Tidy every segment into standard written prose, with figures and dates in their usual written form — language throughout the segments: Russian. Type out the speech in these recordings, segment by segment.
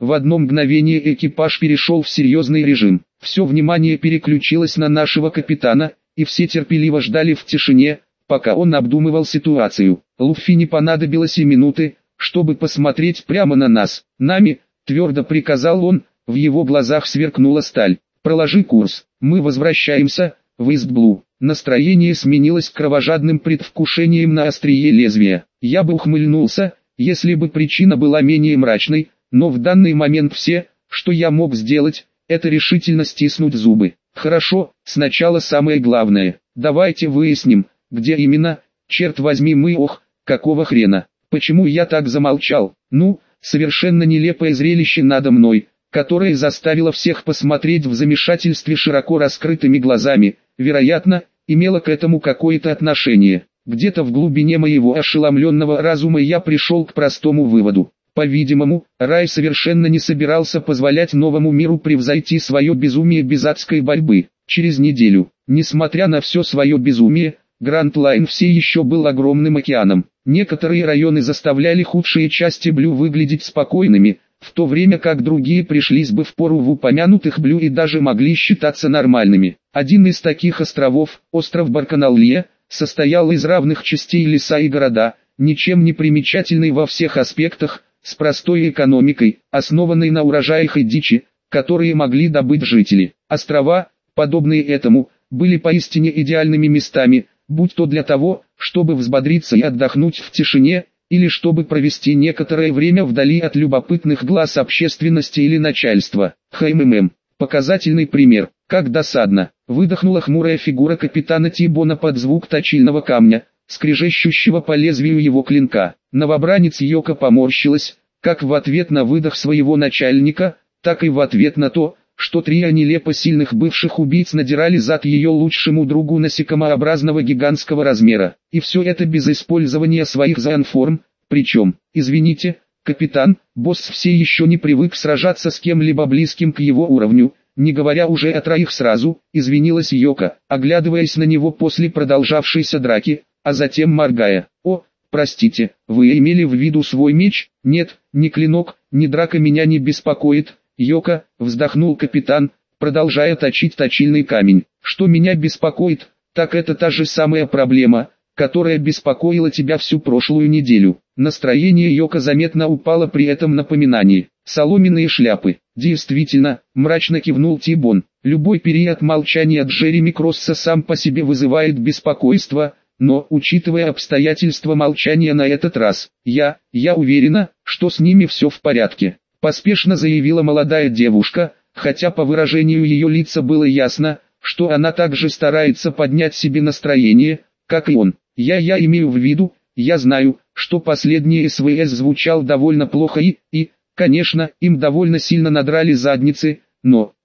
В одно мгновение экипаж перешел в серьезный режим. Все внимание переключилось на нашего капитана, и все терпеливо ждали в тишине, пока он обдумывал ситуацию. Луффи не понадобилось и минуты, чтобы посмотреть прямо на нас. «Нами», — твердо приказал он, в его глазах сверкнула сталь. «Проложи курс, мы возвращаемся в Истблу». Настроение сменилось кровожадным предвкушением на острие лезвия. Я бы ухмыльнулся, если бы причина была менее мрачной, но в данный момент все, что я мог сделать, это решительно стиснуть зубы. «Хорошо, сначала самое главное. Давайте выясним, где именно, черт возьми мы какого хрена, почему я так замолчал?» Совершенно нелепое зрелище надо мной, которое заставило всех посмотреть в замешательстве широко раскрытыми глазами, вероятно, имело к этому какое-то отношение. Где-то в глубине моего ошеломленного разума я пришел к простому выводу. По-видимому, рай совершенно не собирался позволять новому миру превзойти свое безумие без адской борьбы. Через неделю, несмотря на все свое безумие, Гранд Лайн все еще был огромным океаном. Некоторые районы заставляли худшие части Блю выглядеть спокойными, в то время как другие пришлись бы впору в упомянутых Блю и даже могли считаться нормальными. Один из таких островов, остров Барканаллия, состоял из равных частей леса и города, ничем не примечательный во всех аспектах, с простой экономикой, основанной на урожаях и дичи, которые могли добыть жители. Острова, подобные этому, были поистине идеальными местами, будь то для того, чтобы взбодриться и отдохнуть в тишине, или чтобы провести некоторое время вдали от любопытных глаз общественности или начальства. Показательный пример. Как досадно, выдохнула хмурая фигура капитана Тибона под звук точильного камня, скрежещущего по лезвию его клинка. Новобранец Йоко поморщилась, как в ответ на выдох своего начальника, так и в ответ на то, что трио нелепо сильных бывших убийц надирали зад ее лучшему другу насекомообразного гигантского размера. И все это без использования своих зооформ, причем, извините, капитан, босс все еще не привык сражаться с кем-либо близким к его уровню, не говоря уже о троих сразу, извинилась Йоко, оглядываясь на него после продолжавшейся драки, а затем моргая. «О, простите, вы имели в виду свой меч?» «Нет, ни клинок, ни драка меня не беспокоит». «Йоко», вздохнул капитан, продолжая точить точильный камень. «Что меня беспокоит, так это та же самая проблема, которая беспокоила тебя всю прошлую неделю». Настроение Йоко заметно упало при этом напоминании. «Соломенные шляпы». «Действительно», мрачно кивнул Тибон. «Любой период молчания Джереми Кросса сам по себе вызывает беспокойство, но, учитывая обстоятельства молчания на этот раз, я уверена, что с ними все в порядке», поспешно заявила молодая девушка, хотя по выражению ее лица было ясно, что она также старается поднять себе настроение, как и он. Я имею в виду, я знаю, что последний СВС звучал довольно плохо и, конечно, им довольно сильно надрали задницы, но,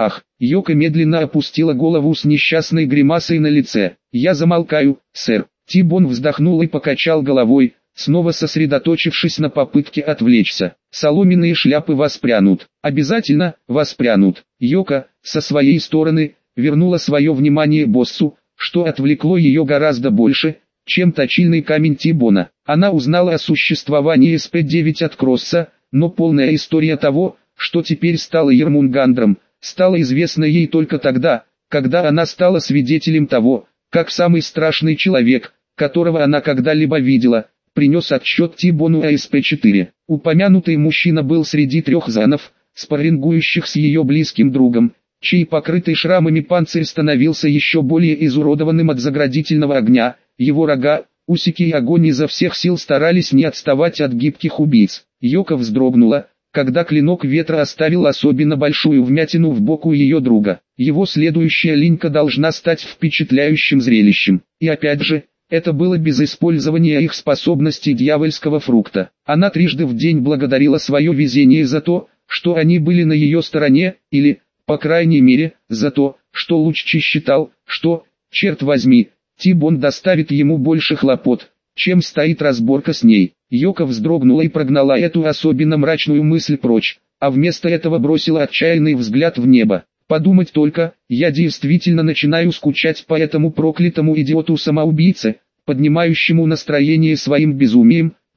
Йоко медленно опустила голову с несчастной гримасой на лице. «Я замолкаю, сэр». Тибон вздохнул и покачал головой, снова сосредоточившись на попытке отвлечься. «Соломенные шляпы воспрянут. Обязательно воспрянут». Йоко, со своей стороны, вернула свое внимание боссу, что отвлекло ее гораздо больше, чем точильный камень Тибона. Она узнала о существовании СП-9 от Кросса, но полная история того, что теперь стала Ермунгандром, стала известна ей только тогда, когда она стала свидетелем того, как самый страшный человек, которого она когда-либо видела, принес отчет Тибону о СП-4. Упомянутый мужчина был среди трех занов, спаррингующих с ее близким другом, чей покрытый шрамами панцирь становился еще более изуродованным от заградительного огня. Его рога, усики и огонь изо всех сил старались не отставать от гибких убийц. Йоко вздрогнула, когда клинок ветра оставил особенно большую вмятину в боку ее друга. Его следующая линька должна стать впечатляющим зрелищем. И опять же, это было без использования их способностей дьявольского фрукта. Она трижды в день благодарила свое везение за то, что они были на ее стороне, или, по крайней мере, за то, что Луччи считал, что, черт возьми, Тибон доставит ему больше хлопот, чем стоит разборка с ней. Йоко вздрогнула и прогнала эту особенно мрачную мысль прочь, а вместо этого бросила отчаянный взгляд в небо. Подумать только, я действительно начинаю скучать по этому проклятому идиоту-самоубийце, поднимающему настроение своим безумием,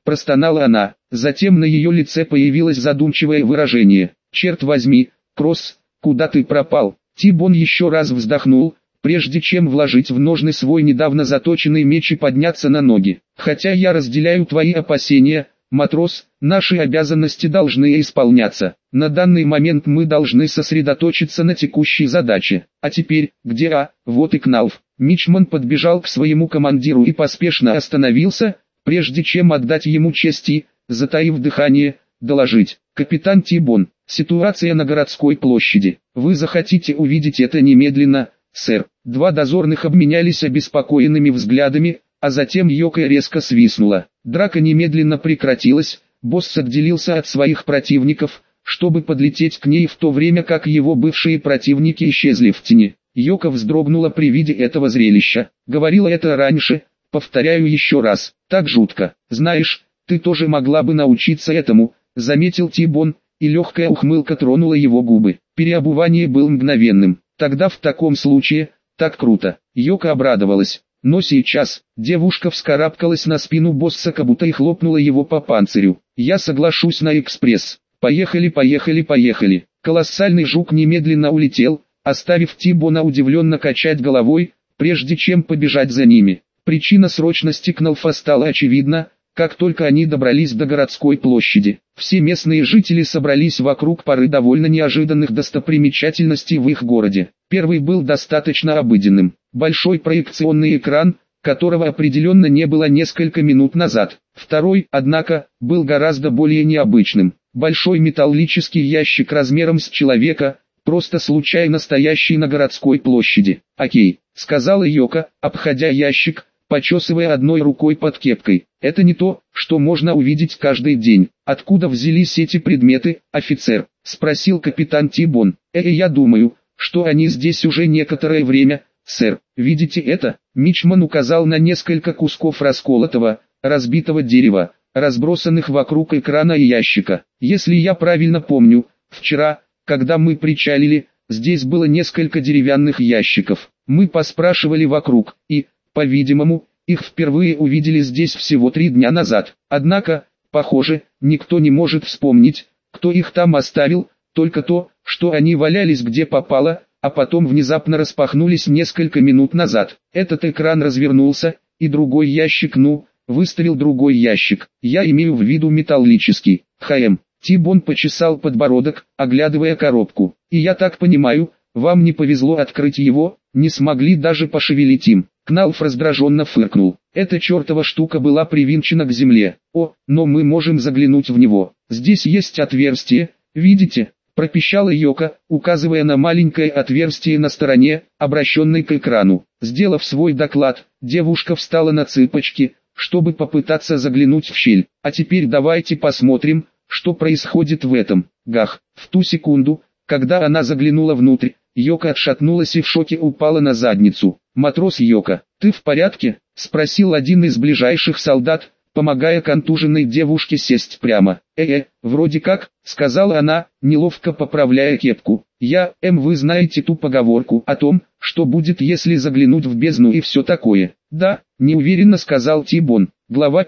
простонала она. Затем на ее лице появилось задумчивое выражение. «Черт возьми, Кросс, куда ты пропал?» Ти-Бон еще раз вздохнул, прежде чем вложить в ножны свой недавно заточенный меч и подняться на ноги. «Хотя я разделяю твои опасения, матрос, наши обязанности должны исполняться. На данный момент мы должны сосредоточиться на текущей задаче. А теперь, где вот и Кнауф». Мичман подбежал к своему командиру и поспешно остановился, прежде чем отдать ему честь и, затаив дыхание, доложить. «Капитан Ти-Бон, ситуация на городской площади. Вы захотите увидеть это немедленно, сэр». Два дозорных обменялись обеспокоенными взглядами, а затем Йоко резко свистнула. Драка немедленно прекратилась, босс отделился от своих противников, чтобы подлететь к ней в то время как его бывшие противники исчезли в тени. Йоко вздрогнула при виде этого зрелища. Говорила это раньше, повторяю еще раз, так жутко. «Знаешь, ты тоже могла бы научиться этому», заметил Ти-Бон, и легкая ухмылка тронула его губы. Переобувание было мгновенным. «Тогда в таком случае, так круто». Йоко обрадовалась. Но сейчас, девушка вскарабкалась на спину босса Кабута и хлопнула его по панцирю. «Я соглашусь на экспресс. Поехали, поехали, поехали». Колоссальный жук немедленно улетел, оставив Ти-Бона удивленно качать головой, прежде чем побежать за ними. Причина срочности Кнауфа стала очевидна, как только они добрались до городской площади. Все местные жители собрались вокруг пары довольно неожиданных достопримечательностей в их городе. Первый был достаточно обыденным. Большой проекционный экран, которого определенно не было несколько минут назад. Второй, однако, был гораздо более необычным. Большой металлический ящик размером с человека, просто случайно стоящий на городской площади. «Окей», — сказала Йоко, обходя ящик, почесывая одной рукой под кепкой. «Это не то, что можно увидеть каждый день». «Откуда взялись эти предметы, офицер?» — спросил капитан Ти-Бон. Я думаю, что они здесь уже некоторое время, сэр. Видите это?» Мичман указал на несколько кусков расколотого, разбитого дерева, разбросанных вокруг экрана и ящика. «Если я правильно помню, вчера, когда мы причалили, здесь было несколько деревянных ящиков. Мы поспрашивали вокруг, и, по-видимому, их впервые увидели здесь всего 3 дня назад. Однако, похоже, никто не может вспомнить, кто их там оставил, только то, что они валялись где попало, а потом внезапно распахнулись несколько минут назад. Этот экран развернулся, и другой ящик, выставил другой ящик. Я имею в виду металлический. Ти-Бон почесал подбородок, оглядывая коробку. «И я так понимаю, вам не повезло открыть его, не смогли даже пошевелить им». Кнауф раздраженно фыркнул. «Эта чертова штука была привинчена к земле. Но мы можем заглянуть в него. Здесь есть отверстие, видите?» Пропищала Йоко, указывая на маленькое отверстие на стороне, обращенной к экрану. Сделав свой доклад, девушка встала на цыпочки, чтобы попытаться заглянуть в щель. «А теперь давайте посмотрим, что происходит в этом». Гах! В ту секунду, когда она заглянула внутрь, Йоко отшатнулась и в шоке упала на задницу. «Матрос Йоко, ты в порядке?» — спросил один из ближайших солдат, помогая контуженной девушке сесть прямо. Вроде как», — сказала она, неловко поправляя кепку. Вы знаете ту поговорку о том, что будет если заглянуть в бездну и все такое?» «Да», — неуверенно сказал Ти-Бон. Глава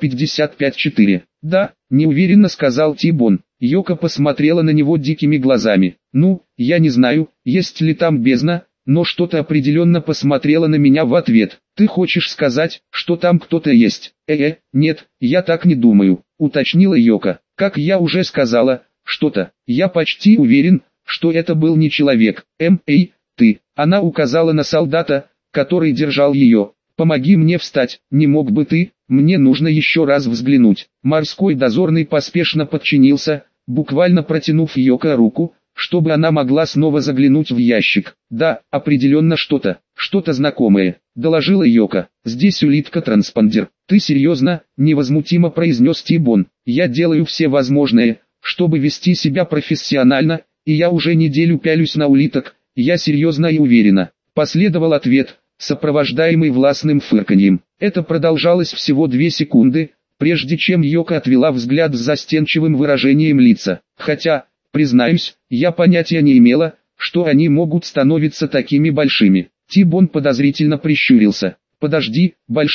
55.4. «Да», — неуверенно сказал Ти-Бон. Йоко посмотрела на него дикими глазами. «Я не знаю, есть ли там бездна, но что-то определенно посмотрела на меня в ответ. Ты хочешь сказать, что там кто-то есть?» Нет, я так не думаю», — уточнила Йоко. «Как я уже сказала, что-то. Я почти уверен, что это был не человек. Ты». Она указала на солдата, который держал ее. «Помоги мне встать, не мог бы ты, мне нужно еще раз взглянуть». Морской дозорный поспешно подчинился, буквально протянув Йоко руку, чтобы она могла снова заглянуть в ящик. «Да, определенно что-то знакомое», — доложила Йоко. «Здесь улитка-транспондер». «Ты серьезно?» — невозмутимо произнес Ти-Бон. «Я делаю все возможное, чтобы вести себя профессионально, и я уже неделю пялюсь на улиток, я серьезно и уверенно». Последовал ответ, сопровождаемый властным фырканьем. Это продолжалось всего 2 секунды, прежде чем Йоко отвела взгляд с застенчивым выражением лица. «Хотя, признаюсь, я понятия не имела, что они могут становиться такими большими». Ти-Бон подозрительно прищурился. «Подожди, большими?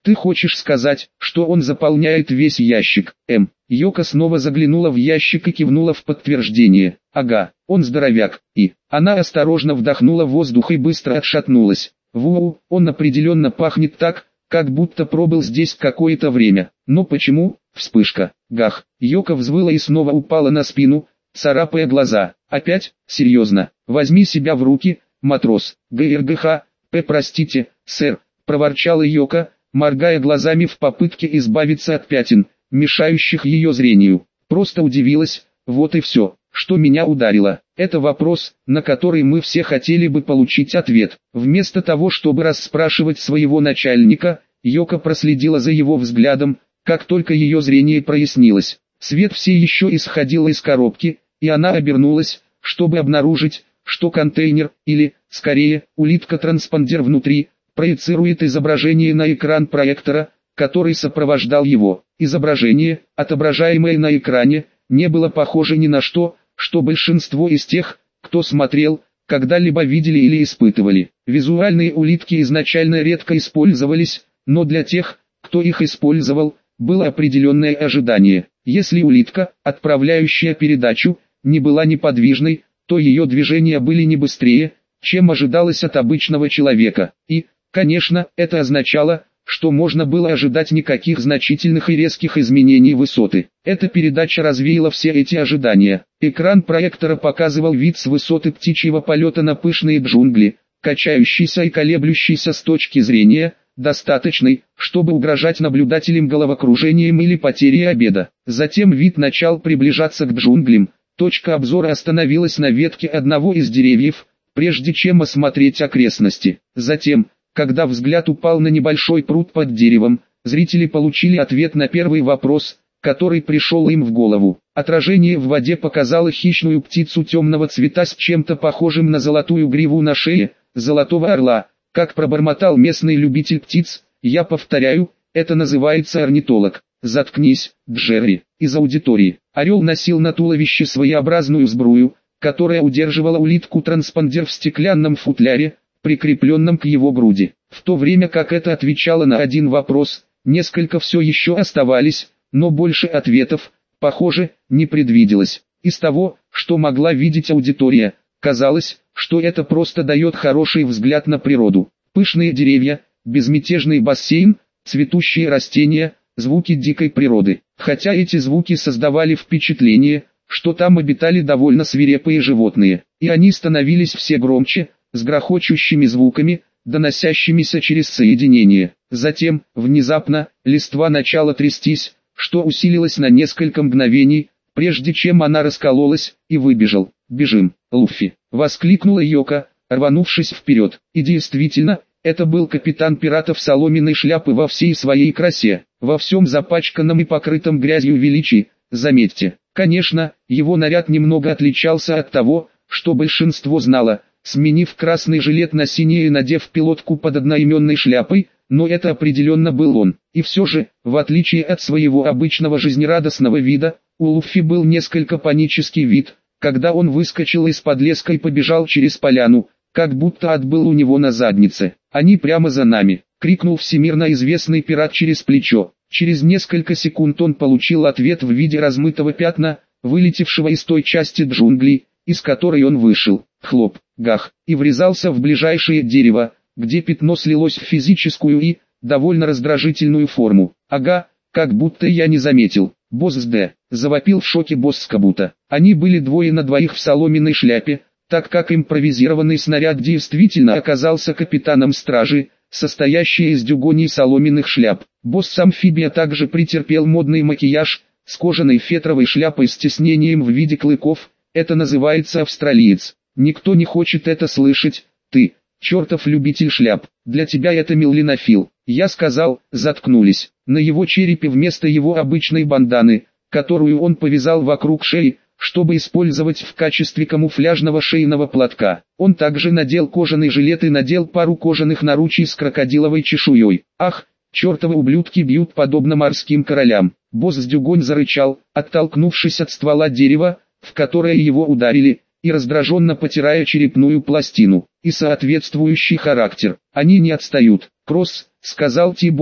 Ты хочешь сказать, что он заполняет весь ящик? Йока снова заглянула в ящик и кивнула в подтверждение. Ага, он здоровяк. И она осторожно вдохнула воздух и быстро отшатнулась. Воу, он определенно пахнет так, как будто пробыл здесь какое-то время. Но почему? Вспышка. Гах. Йока взвыла и снова упала на спину, царапая глаза. Опять? Серьезно? Возьми себя в руки, матрос. ГРГХ. Простите, сэр, проворчала Йока, моргая глазами в попытке избавиться от пятен, мешающих ее зрению. Просто удивилась, вот и все, что меня ударило. Это вопрос, на который мы все хотели бы получить ответ. Вместо того, чтобы расспрашивать своего начальника, Йока проследила за его взглядом, как только ее зрение прояснилось. Свет все еще исходил из коробки, и она обернулась, чтобы обнаружить, что контейнер, или, скорее, улитка-транспондер внутри, проецирует изображение на экран проектора, который сопровождал его. Изображение, отображаемое на экране, не было похоже ни на что, что большинство из тех, кто смотрел, когда-либо видели или испытывали. Визуальные улитки изначально редко использовались, но для тех, кто их использовал, было определенное ожидание. Если улитка, отправляющая передачу, не была неподвижной, то ее движения были не быстрее, чем ожидалось от обычного человека. И, конечно, это означало, что можно было ожидать никаких значительных и резких изменений высоты. Эта передача развеяла все эти ожидания. Экран проектора показывал вид с высоты птичьего полета на пышные джунгли, качающийся и колеблющийся с точки зрения, достаточной, чтобы угрожать наблюдателям головокружением или потерей обеда. Затем вид начал приближаться к джунглям. Точка обзора остановилась на ветке одного из деревьев, прежде чем осмотреть окрестности. Затем, когда взгляд упал на небольшой пруд под деревом, зрители получили ответ на первый вопрос, который пришел им в голову. Отражение в воде показало хищную птицу темного цвета с чем-то похожим на золотую гриву на шее, золотого орла. Как пробормотал местный любитель птиц, я повторяю, это называется орнитолог. Заткнись, Джерри. Из аудитории. Орел носил на туловище своеобразную сбрую, которая удерживала улитку-транспондер в стеклянном футляре, прикрепленном к его груди. В то время как это отвечало на один вопрос, несколько все еще оставались, но больше ответов, похоже, не предвиделось. Из того, что могла видеть аудитория, казалось, что это просто дает хороший взгляд на природу. Пышные деревья, безмятежный бассейн, цветущие растения, звуки дикой природы. Хотя эти звуки создавали впечатление, что там обитали довольно свирепые животные, и они становились все громче, с грохочущими звуками, доносящимися через соединение. Затем, внезапно, листва начала трястись, что усилилось на несколько мгновений, прежде чем она раскололась, и выбежал. «Бежим, Луффи!» — воскликнула Йока, рванувшись вперед. И действительно, это был капитан пиратов соломенной шляпы во всей своей красе, во всем запачканном и покрытом грязью величии, заметьте. Конечно, его наряд немного отличался от того, что большинство знало, сменив красный жилет на синий и надев пилотку под одноименной шляпой, но это определенно был он. И все же, в отличие от своего обычного жизнерадостного вида, у Луффи был несколько панический вид, когда он выскочил из-под леска и побежал через поляну, как будто ад был у него на заднице. «Они прямо за нами!» — крикнул всемирно известный пират через плечо. Через несколько секунд он получил ответ в виде размытого пятна, вылетевшего из той части джунглей, из которой он вышел. Хлоп, гах, и врезался в ближайшее дерево, где пятно слилось в физическую и, довольно раздражительную форму. «Ага, как будто я не заметил. Босс Д», — завопил в шоке босс Скабута. Они были 2 на 2 в соломенной шляпе, так как импровизированный снаряд действительно оказался капитаном стражи, состоящей из дюгоней соломенных шляп. Босс-амфибия также претерпел модный макияж, с кожаной фетровой шляпой с тиснением в виде клыков, это называется австралиец. Никто не хочет это слышать, ты, чертов любитель шляп, для тебя это меланофил. Я сказал, заткнулись. На его черепе вместо его обычной банданы, которую он повязал вокруг шеи, чтобы использовать в качестве камуфляжного шейного платка. Он также надел кожаный жилет и надел пару кожаных наручий с крокодиловой чешуей. Ах, чертовы ублюдки бьют подобно морским королям. Босс Дюгонь зарычал, оттолкнувшись от ствола дерева, в которое его ударили, и раздраженно потирая черепную пластину, и соответствующий характер. Они не отстают. «Кросс», — сказал Тибон,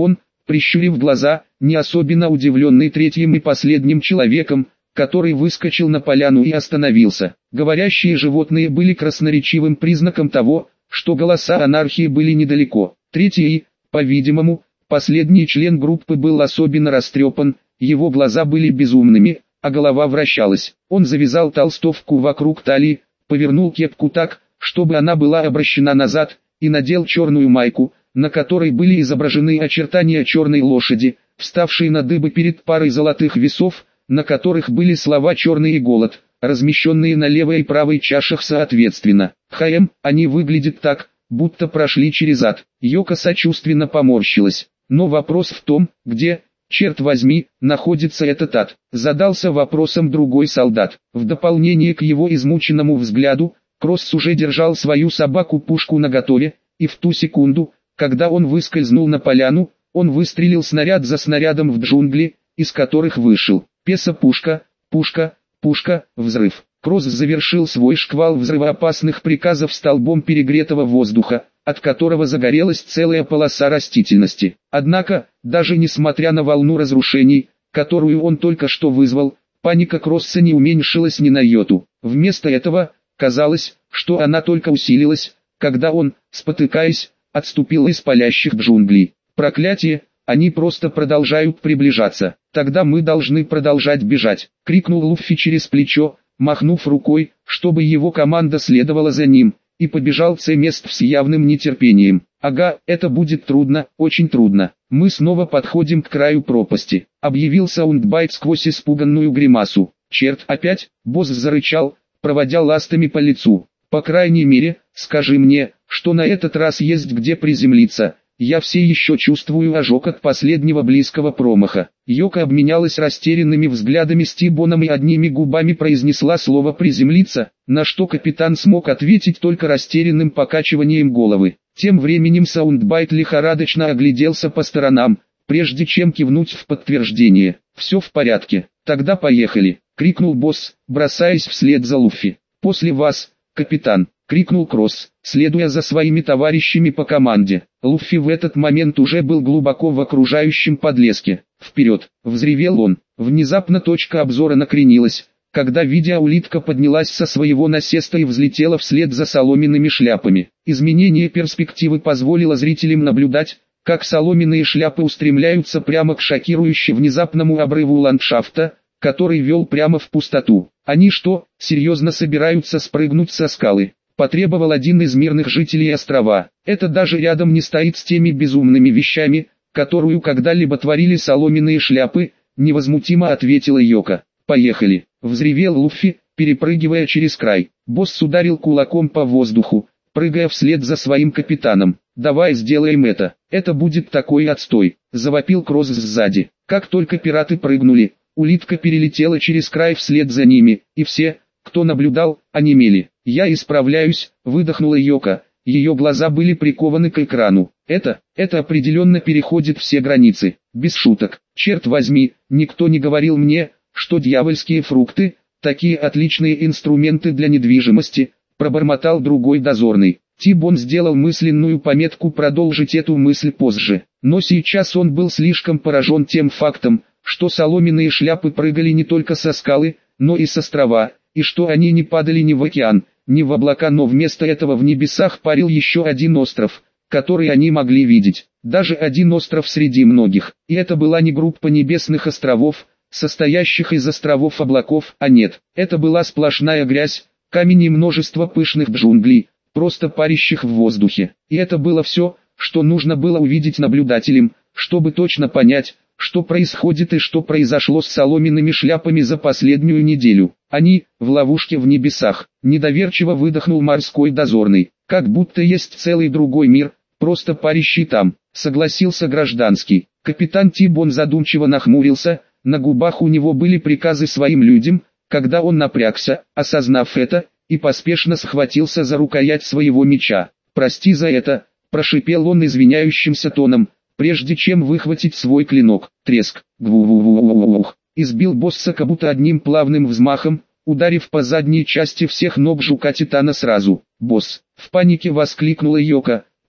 прищурив глаза, не особенно удивленный третьим и последним человеком, который выскочил на поляну и остановился. Говорящие животные были красноречивым признаком того, что голоса анархии были недалеко. Третий и, по-видимому, последний член группы был особенно растрепан, его глаза были безумными, а голова вращалась. Он завязал толстовку вокруг талии, повернул кепку так, чтобы она была обращена назад, и надел черную майку, на которой были изображены очертания черной лошади, вставшей на дыбы перед парой золотых весов, на которых были слова «черный» и «голод», размещенные на левой и правой чашах соответственно. Они выглядят так, будто прошли через ад. Йока сочувственно поморщилась. Но вопрос в том, где, черт возьми, находится этот ад. Задался вопросом другой солдат. В дополнение к его измученному взгляду, Кросс уже держал свою собаку-пушку наготове, и в ту секунду, когда он выскользнул на поляну, он выстрелил снаряд за снарядом в джунгли, из которых вышел. Пуска, пушка, пушка, взрыв. Кросс завершил свой шквал взрывоопасных приказов столбом перегретого воздуха, от которого загорелась целая полоса растительности. Однако, даже несмотря на волну разрушений, которую он только что вызвал, паника Кросса не уменьшилась ни на йоту. Вместо этого, казалось, что она только усилилась, когда он, спотыкаясь, отступил из палящих джунглей. Проклятие! Они просто продолжают приближаться. Тогда мы должны продолжать бежать, крикнул Луффи через плечо, махнув рукой, чтобы его команда следовала за ним, и побежал с мест с явным нетерпением. Ага, это будет трудно, очень трудно. Мы снова подходим к краю пропасти, объявил Саундбайт сквозь испуганную гримасу. Черт, опять? Босс зарычал, проводя ластами по лицу. По крайней мере, скажи мне, что на этот раз есть где приземлиться. Я все еще чувствую ожог от последнего близкого промаха. Йока обменялась растерянными взглядами с Тибоном и одними губами произнесла слово «приземлиться», на что капитан смог ответить только растерянным покачиванием головы. Тем временем Саундбайт лихорадочно огляделся по сторонам, прежде чем кивнуть в подтверждение. «Все в порядке, тогда поехали», — крикнул босс, бросаясь вслед за Луффи. «После вас, капитан», — крикнул Кросс, следуя за своими товарищами по команде. Луффи в этот момент уже был глубоко в окружающем подлеске. «Вперед!» — взревел он. Внезапно точка обзора накренилась, когда видеоулитка поднялась со своего насеста и взлетела вслед за соломенными шляпами. Изменение перспективы позволило зрителям наблюдать, как соломенные шляпы устремляются прямо к шокирующе внезапному обрыву ландшафта, который вел прямо в пустоту. «Они что, серьезно собираются спрыгнуть со скалы?» — потребовал один из мирных жителей острова. «Это даже рядом не стоит с теми безумными вещами, которую когда-либо творили соломенные шляпы», — невозмутимо ответила Йока. «Поехали!» — взревел Луффи, перепрыгивая через край. Босс ударил кулаком по воздуху, прыгая вслед за своим капитаном. «Давай сделаем это, это будет такой отстой!» — завопил Кросс сзади. Как только пираты прыгнули, улитка перелетела через край вслед за ними, и все, кто наблюдал, онемели. «Я исправляюсь», — выдохнула Йока. Ее глаза были прикованы к экрану. Это определенно переходит все границы. Без шуток. Черт возьми, никто не говорил мне, что дьявольские фрукты, такие отличные инструменты для недвижимости, пробормотал другой дозорный. Тибон сделал мысленную пометку продолжить эту мысль позже. Но сейчас он был слишком поражен тем фактом, что соломенные шляпы прыгали не только со скалы, но и с острова, и что они не падали ни в океан, ни в облака, но вместо этого в небесах парил еще один остров, который они могли видеть. Даже один остров среди многих. И это была не группа небесных островов, состоящих из островов облаков, а нет. Это была сплошная грязь, камень и множество пышных джунглей, просто парящих в воздухе. И это было все, что нужно было увидеть наблюдателям, чтобы точно понять, что происходит и что произошло с соломенными шляпами за последнюю неделю. Они, в ловушке в небесах, недоверчиво выдохнул морской дозорный. Как будто есть целый другой мир, просто парящий там, согласился гражданский. Капитан Тибон задумчиво нахмурился, на губах у него были приказы своим людям, когда он напрягся, осознав это, и поспешно схватился за рукоять своего меча. «Прости за это», — прошипел он извиняющимся тоном, прежде чем выхватить свой клинок. Треск. Гву-ву-ву-ву-вух. Избил босса как будто одним плавным взмахом, ударив по задней части всех ног жука-титана сразу. «Босс!» — в панике воскликнула Йока,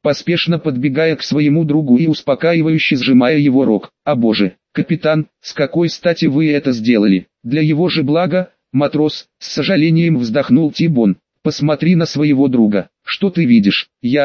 поспешно подбегая к своему другу и успокаивающе сжимая его рог. «О боже, капитан, с какой стати вы это сделали? Для его же блага, матрос», с сожалением вздохнул Тибон. «Посмотри на своего друга. Что ты видишь?»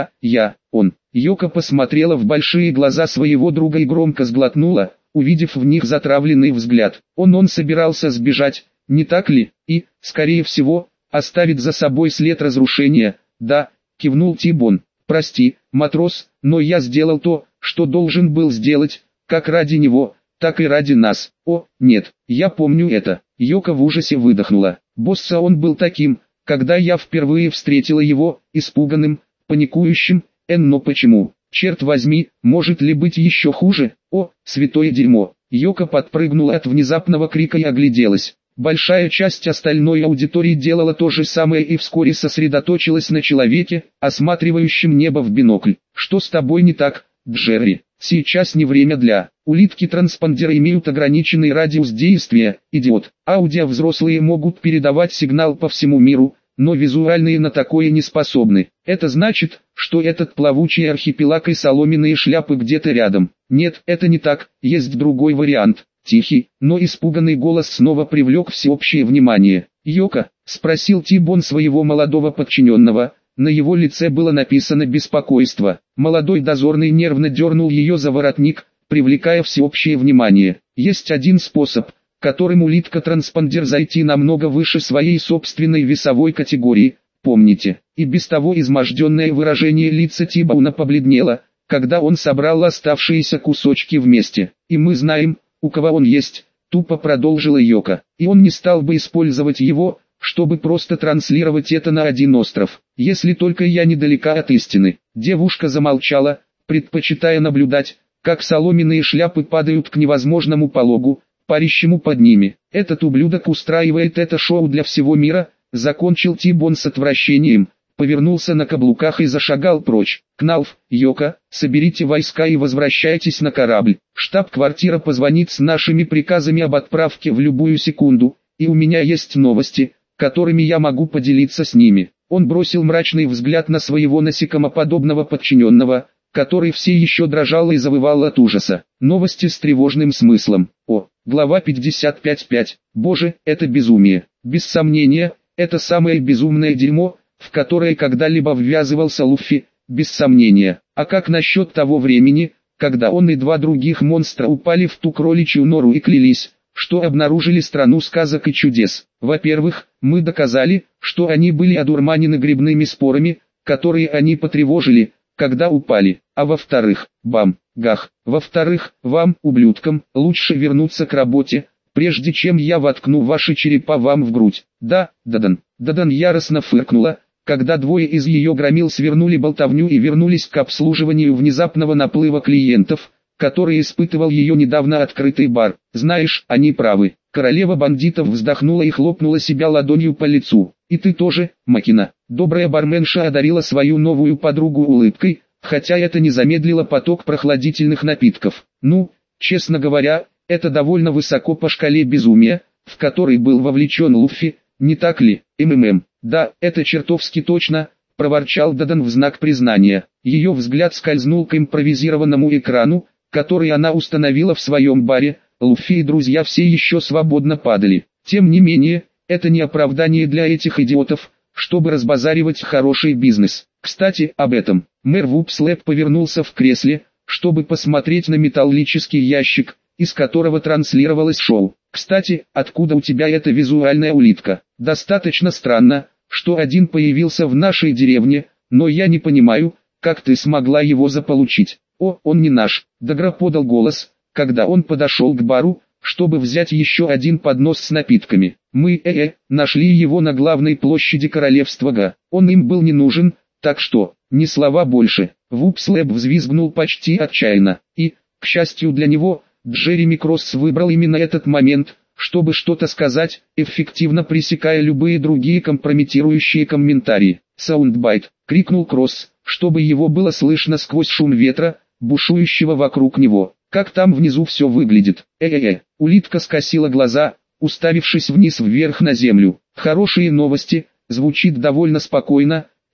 Он». Йока посмотрела в большие глаза своего друга и громко сглотнула, увидев в них затравленный взгляд. Он собирался сбежать, не так ли? И, скорее всего, оставит за собой след разрушения. «Да», кивнул Тибон. «Прости, матрос, но я сделал то, что должен был сделать, как ради него, так и ради нас». «О, нет, я помню это». Йока в ужасе выдохнула. «Босса он был таким, когда я впервые встретила его, испуганным, паникующим, но почему? Черт возьми, может ли быть еще хуже? О, святое дерьмо!» Йока подпрыгнула от внезапного крика и огляделась. Большая часть остальной аудитории делала то же самое и вскоре сосредоточилась на человеке, осматривающем небо в бинокль. «Что с тобой не так, Джерри? Сейчас не время для...» Улитки-транспондеры имеют ограниченный радиус действия, идиот. Аудио взрослые могут передавать сигнал по всему миру, но визуальные на такое не способны. Это значит, что этот плавучий архипелаг и соломенные шляпы где-то рядом. Нет, это не так, есть другой вариант. Тихий, но испуганный голос снова привлек всеобщее внимание. «Йока?» – спросил Тибон своего молодого подчиненного. На его лице было написано беспокойство. Молодой дозорный нервно дернул ее за воротник, привлекая всеобщее внимание. «Есть один способ, которым улитка-транспондер зайти намного выше своей собственной весовой категории, помните?» И без того изможденное выражение лица Тибона побледнело, когда он собрал оставшиеся кусочки вместе. «И мы знаем, у кого он есть», тупо продолжила Йока. «И он не стал бы использовать его, чтобы просто транслировать это на один остров, если только я недалека от истины». Девушка замолчала, предпочитая наблюдать, как соломенные шляпы падают к невозможному пологу, парящему под ними. «Этот ублюдок устраивает это шоу для всего мира», закончил Тибон с отвращением, повернулся на каблуках и зашагал прочь. «Кналф, Йока, соберите войска и возвращайтесь на корабль. Штаб-квартира позвонит с нашими приказами об отправке в любую секунду, и у меня есть новости, которыми я могу поделиться с ними». Он бросил мрачный взгляд на своего насекомоподобного подчиненного, который все еще дрожал и завывал от ужаса. Новости с тревожным смыслом. Глава 55.5. Боже, это безумие. Без сомнения, это самое безумное дерьмо, в которое когда-либо ввязывался Луффи, без сомнения. А как насчет того времени, когда он и два других монстра упали в ту кроличью нору и клялись, что обнаружили страну сказок и чудес? Во-первых, мы доказали, что они были одурманены грибными спорами, которые они потревожили, когда упали. А во-вторых, бам-гах. Во-вторых, вам, ублюдкам, лучше вернуться к работе, прежде чем я воткну ваши черепа вам в грудь. Да, Дадан. Дадан яростно фыркнула, когда двое из ее громил свернули болтовню и вернулись к обслуживанию внезапного наплыва клиентов, который испытывал ее недавно открытый бар. «Знаешь, они правы». Королева бандитов вздохнула и хлопнула себя ладонью по лицу. «И ты тоже, Макина». Добрая барменша одарила свою новую подругу улыбкой, хотя это не замедлило поток прохладительных напитков. «Ну, честно говоря, это довольно высоко по шкале безумия, в который был вовлечен Луффи, не так ли, МММ?» «Да, это чертовски точно», — проворчал Дадан в знак признания. Ее взгляд скользнул к импровизированному экрану, который она установила в своем баре. Луффи и друзья все еще свободно падали. Тем не менее, это не оправдание для этих идиотов, чтобы разбазаривать хороший бизнес. Кстати, об этом. Мэр Вупслэп повернулся в кресле, чтобы посмотреть на металлический ящик, из которого транслировалось шоу. «Кстати, откуда у тебя эта визуальная улитка? Достаточно странно, что один появился в нашей деревне, но я не понимаю, как ты смогла его заполучить». «О, он не наш», — Дагра подал голос, когда он подошел к бару, чтобы взять еще один поднос с напитками. «Мы, нашли его на главной площади королевства Га. Он им был не нужен, так что, ни слова больше». Вупслэп взвизгнул почти отчаянно, и, к счастью для него, Джереми Кросс выбрал именно этот момент, чтобы что-то сказать, эффективно пресекая любые другие компрометирующие комментарии. «Саундбайт!» — крикнул Кросс, чтобы его было слышно сквозь шум ветра, бушующего вокруг него. «Как там внизу все выглядит?» Улитка скосила глаза, уставившись вниз вверх на землю. «Хорошие новости», звучит довольно спокойно,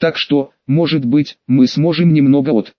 Так что, может быть, мы сможем немного от...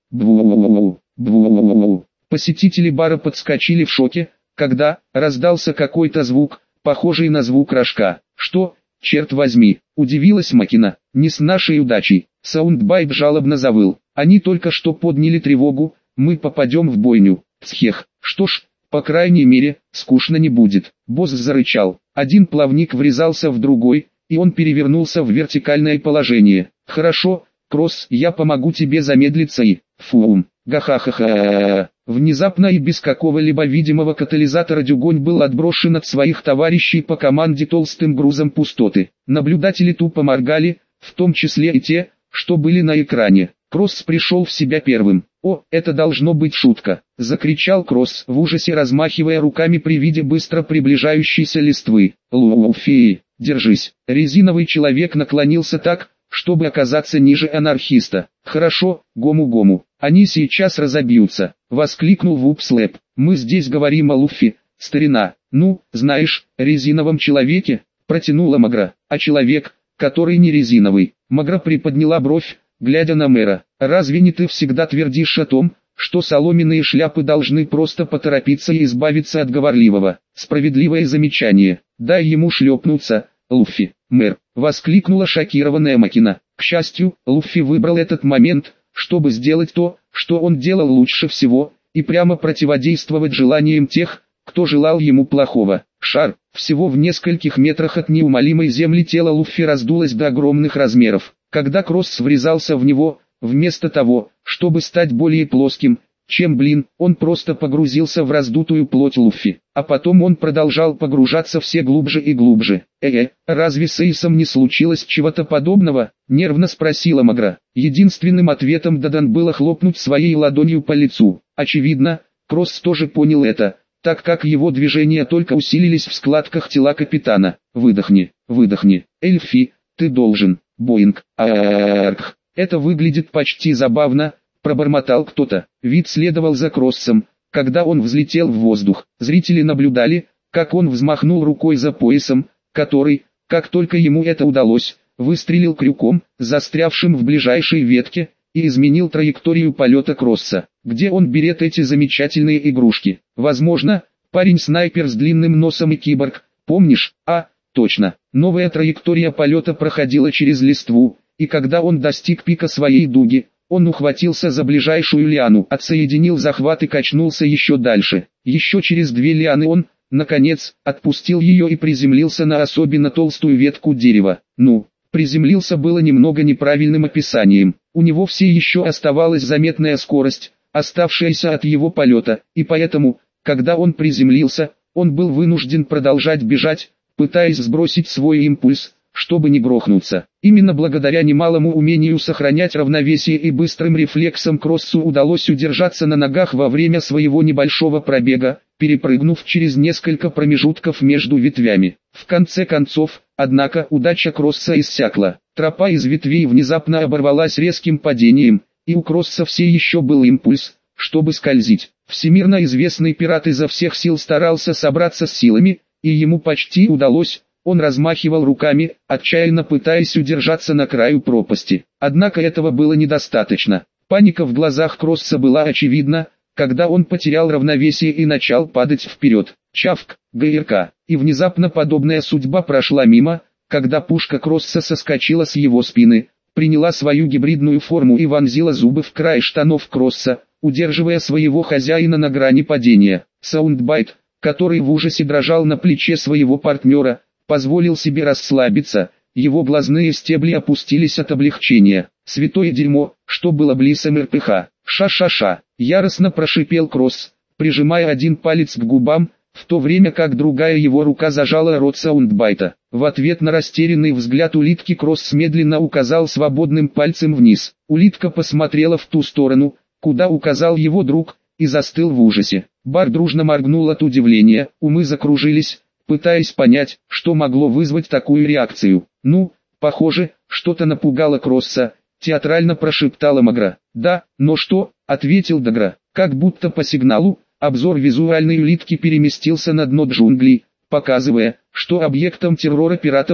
Посетители бара подскочили в шоке, когда раздался какой-то звук, похожий на звук рожка. Что, черт возьми, удивилась Макина. Не с нашей удачей. Саундбайт жалобно завыл. Они только что подняли тревогу, мы попадем в бойню. Цхех. Что ж, по крайней мере, скучно не будет. Босс зарычал. Один плавник врезался в другой, и он перевернулся в вертикальное положение. Хорошо, Кросс, я помогу тебе замедлиться и... Фуум. Га-ха-ха-ха. Внезапно и без какого-либо видимого катализатора Дюгонь был отброшен от своих товарищей по команде толстым грузом пустоты. Наблюдатели тупо моргали, в том числе и те, что были на экране. Кросс пришел в себя первым. «О, это должно быть шутка!» — закричал Кросс, в ужасе размахивая руками при виде быстро приближающейся листвы. «Луфи, держись!» Резиновый человек наклонился так, чтобы оказаться ниже анархиста. «Хорошо, Гому-Гому, они сейчас разобьются!» — воскликнул Вупслэп. «Мы здесь говорим о Луфи, старина. Ну, знаешь, резиновом человеке?» — протянула Магра. «А человек, который не резиновый?» Магра приподняла бровь, глядя на мэра. «Разве не ты всегда твердишь о том, что соломенные шляпы должны просто поторопиться и избавиться от говорливого?» Справедливое замечание. «Дай ему шлепнуться, Луфи, мэр!» — воскликнула шокированная Макина. К счастью, Луфи выбрал этот момент, чтобы сделать то, что он делал лучше всего, и прямо противодействовать желаниям тех, кто желал ему плохого. Шар, всего в нескольких метрах от неумолимой земли тело Луфи раздулось до огромных размеров. Когда Кросс врезался в него, вместо того, чтобы стать более плоским, чем блин, он просто погрузился в раздутую плоть Луфи. А потом он продолжал погружаться все глубже и глубже. Разве с Эйсом не случилось чего-то подобного? Нервно спросила Магра. Единственным ответом Дадан было хлопнуть своей ладонью по лицу. Очевидно, Кросс тоже понял это, так как его движения только усилились в складках тела капитана. «Выдохни, выдохни, Эльфи, ты должен, Боинг, арх». «Это выглядит почти забавно», — пробормотал кто-то. Вид следовал за Кроссом, когда он взлетел в воздух. Зрители наблюдали, как он взмахнул рукой за поясом, который, как только ему это удалось, выстрелил крюком, застрявшим в ближайшей ветке, и изменил траекторию полета Кросса. Где он берет эти замечательные игрушки? Возможно, парень-снайпер с длинным носом и киборг, помнишь? Точно. Новая траектория полета проходила через листву, и когда он достиг пика своей дуги, он ухватился за ближайшую лиану, отсоединил захват и качнулся еще дальше. Еще через 2 лианы он, наконец, отпустил ее и приземлился на особенно толстую ветку дерева. Приземлился было немного неправильным описанием. У него все еще оставалась заметная скорость, оставшаяся от его полета, и поэтому, когда он приземлился, он был вынужден продолжать бежать, пытаясь сбросить свой импульс, чтобы не грохнуться. Именно благодаря немалому умению сохранять равновесие и быстрым рефлексам Кроссу удалось удержаться на ногах во время своего небольшого пробега, перепрыгнув через несколько промежутков между ветвями. В конце концов, однако, удача Кросса иссякла. Тропа из ветвей внезапно оборвалась резким падением, и у Кросса все еще был импульс, чтобы скользить. Всемирно известный пират изо всех сил старался собраться с силами, и ему почти удалось. Он размахивал руками, отчаянно пытаясь удержаться на краю пропасти. Однако этого было недостаточно. Паника в глазах Кросса была очевидна, когда он потерял равновесие и начал падать вперед. Чавк, ГРК. И внезапно подобная судьба прошла мимо, когда пушка Кросса соскочила с его спины, приняла свою гибридную форму и вонзила зубы в край штанов Кросса, удерживая своего хозяина на грани падения. Саундбайт, который в ужасе дрожал на плече своего партнера, позволил себе расслабиться, его глазные стебли опустились от облегчения. «Святое дерьмо, что было близ МРПХ!» «Ша-ша-ша!» — яростно прошипел Кросс, прижимая один палец к губам, в то время как другая его рука зажала рот Саундбайта. В ответ на растерянный взгляд улитки Кросс медленно указал свободным пальцем вниз. Улитка посмотрела в ту сторону, куда указал его друг, и застыл в ужасе. Бар дружно моргнул от удивления, умы закружились, пытаясь понять, что могло вызвать такую реакцию. Похоже, что-то напугало Кросса, театрально прошептала Магра. «Да, но что?» — ответил Дагра. Как будто по сигналу, обзор визуальной улитки переместился на дно джунглей, показывая, что объектом террора пиратов был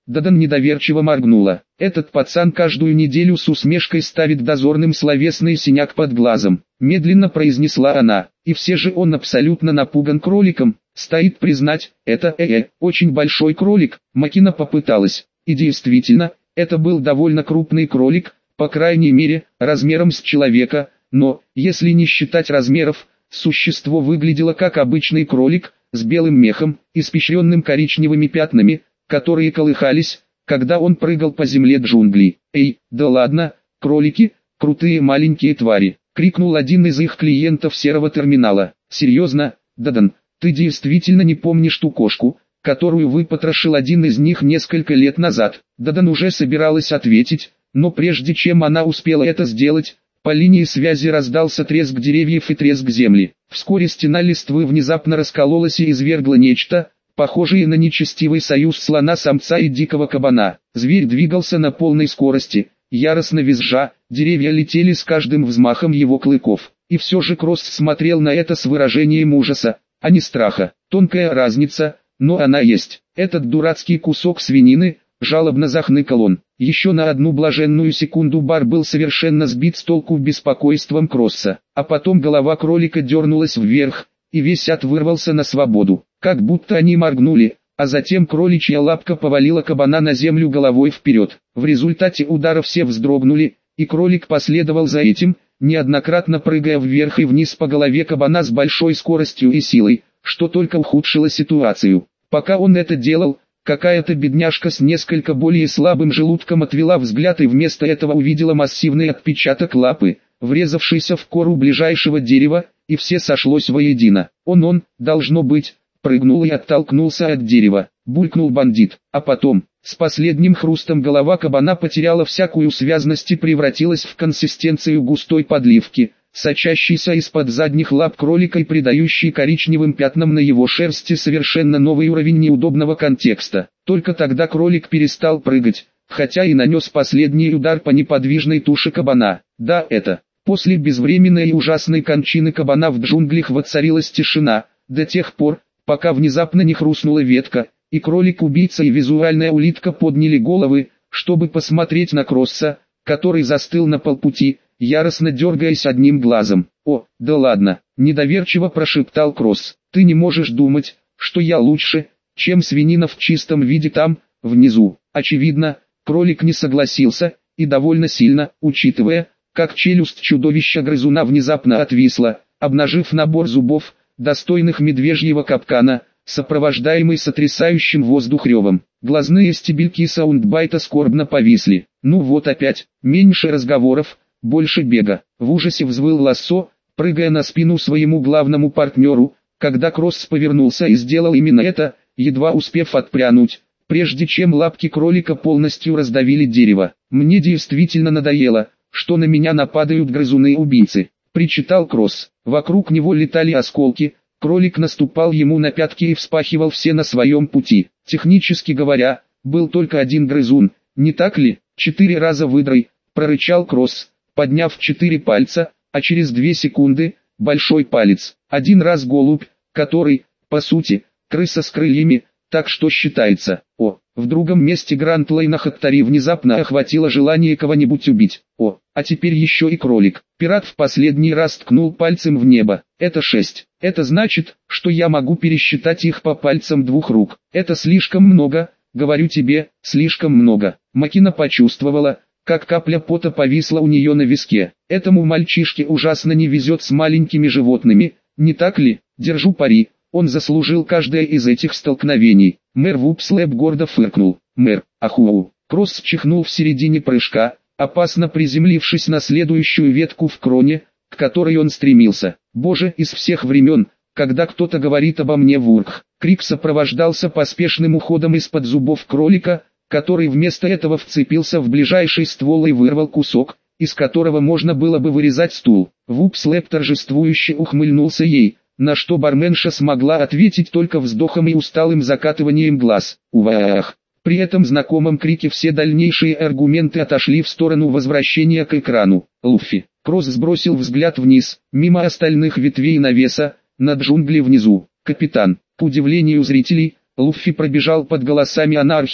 Дадан недоверчиво моргнула. Этот пацан каждую неделю с усмешкой ставит дозорным словесный синяк под глазом. Медленно произнесла она. И все же он абсолютно напуган кроликом. Стоит признать, это очень большой кролик. Макина попыталась. И действительно, это был довольно крупный кролик, по крайней мере, размером с человека. Но, если не считать размеров, существо выглядело как обычный кролик, с белым мехом, испещренным коричневыми пятнами, которые колыхались, когда он прыгал по земле джунглей. «Эй, да ладно, кролики, крутые маленькие твари!» — крикнул один из их клиентов серого терминала. «Серьезно, Дадан, ты действительно не помнишь ту кошку, которую выпотрошил один из них несколько лет назад?» Дадан уже собиралась ответить, но прежде чем она успела это сделать, по линии связи раздался треск деревьев и треск земли. Вскоре стена листвы внезапно раскололась и извергла нечто, похожее на нечестивый союз слона-самца и дикого кабана. Зверь двигался на полной скорости, яростно визжа, деревья летели с каждым взмахом его клыков. И все же Кросс смотрел на это с выражением ужаса, а не страха. Тонкая разница, но она есть. Этот дурацкий кусок свинины, жалобно захныкал он. Еще на одну блаженную секунду Бар был совершенно сбит с толку беспокойством Кросса. А потом голова кролика дернулась вверх, и весь ад вырвался на свободу. Как будто они моргнули, а затем кроличья лапка повалила кабана на землю головой вперед. В результате удара все вздрогнули, и кролик последовал за этим, неоднократно прыгая вверх и вниз по голове кабана с большой скоростью и силой, что только ухудшило ситуацию. Пока он это делал, какая-то бедняжка с несколько более слабым желудком отвела взгляд и вместо этого увидела массивный отпечаток лапы, врезавшийся в кору ближайшего дерева, и все сошлось воедино. Он, должно быть, прыгнул и оттолкнулся от дерева, булькнул бандит, а потом, с последним хрустом голова кабана потеряла всякую связность и превратилась в консистенцию густой подливки, сочащейся из-под задних лап кролика и придающей коричневым пятнам на его шерсти совершенно новый уровень неудобного контекста. Только тогда кролик перестал прыгать, хотя и нанес последний удар по неподвижной туше кабана. Да, это. После безвременной и ужасной кончины кабана в джунглях воцарилась тишина, до тех пор, пока внезапно не хрустнула ветка, и кролик-убийца и визуальная улитка подняли головы, чтобы посмотреть на Кросса, который застыл на полпути, яростно дергаясь одним глазом. «О, да ладно», — недоверчиво прошептал Кросс. «Ты не можешь думать, что я лучше, чем свинина в чистом виде там, внизу». Очевидно, кролик не согласился, и довольно сильно, учитывая, как челюсть чудовища-грызуна внезапно отвисла, обнажив набор зубов, достойных медвежьего капкана, сопровождаемый сотрясающим воздух ревом. Глазные стебельки саундбайта скорбно повисли. «Ну вот опять, меньше разговоров, больше бега», — в ужасе взвыл Лассо, прыгая на спину своему главному партнеру, когда Кросс повернулся и сделал именно это, едва успев отпрянуть, прежде чем лапки кролика полностью раздавили дерево. «Мне действительно надоело, что на меня нападают грызуны-убийцы», — причитал Кросс. Вокруг него летали осколки, кролик наступал ему на пятки и вспахивал все на своем пути. Технически говоря, был только один грызун, не так ли? 4 раза выдрой, прорычал Кросс, подняв 4 пальца, а через 2 секунды, большой палец. 1 раз голубь, который, по сути, крыса с крыльями, так что считается. О, в другом месте Грант-Лейна Хаттари внезапно охватило желание кого-нибудь убить. О, а теперь еще и кролик. Пират в последний раз ткнул пальцем в небо. Это 6. Это значит, что я могу пересчитать их по пальцам 2 рук. Это слишком много, говорю тебе, слишком много. Макина почувствовала, как капля пота повисла у нее на виске. Этому мальчишке ужасно не везет с маленькими животными, не так ли? Держу пари, он заслужил каждое из этих столкновений. Мэр Вупслэп гордо фыркнул. Мэр, ахуау. Кросс чихнул в середине прыжка, опасно приземлившись на следующую ветку в кроне, к которой он стремился. Боже, из всех времен, когда кто-то говорит обо мне вурх. Крик сопровождался поспешным уходом из-под зубов кролика, который вместо этого вцепился в ближайший ствол и вырвал кусок, из которого можно было бы вырезать стул. Вупслэп торжествующе ухмыльнулся ей, на что барменша смогла ответить только вздохом и усталым закатыванием глаз. Увах! При этом знакомом крике все дальнейшие аргументы отошли в сторону возвращения к экрану. Луффи. Кросс сбросил взгляд вниз, мимо остальных ветвей навеса, на джунгли внизу. Капитан. К удивлению зрителей, Луффи пробежал под голосами анархии,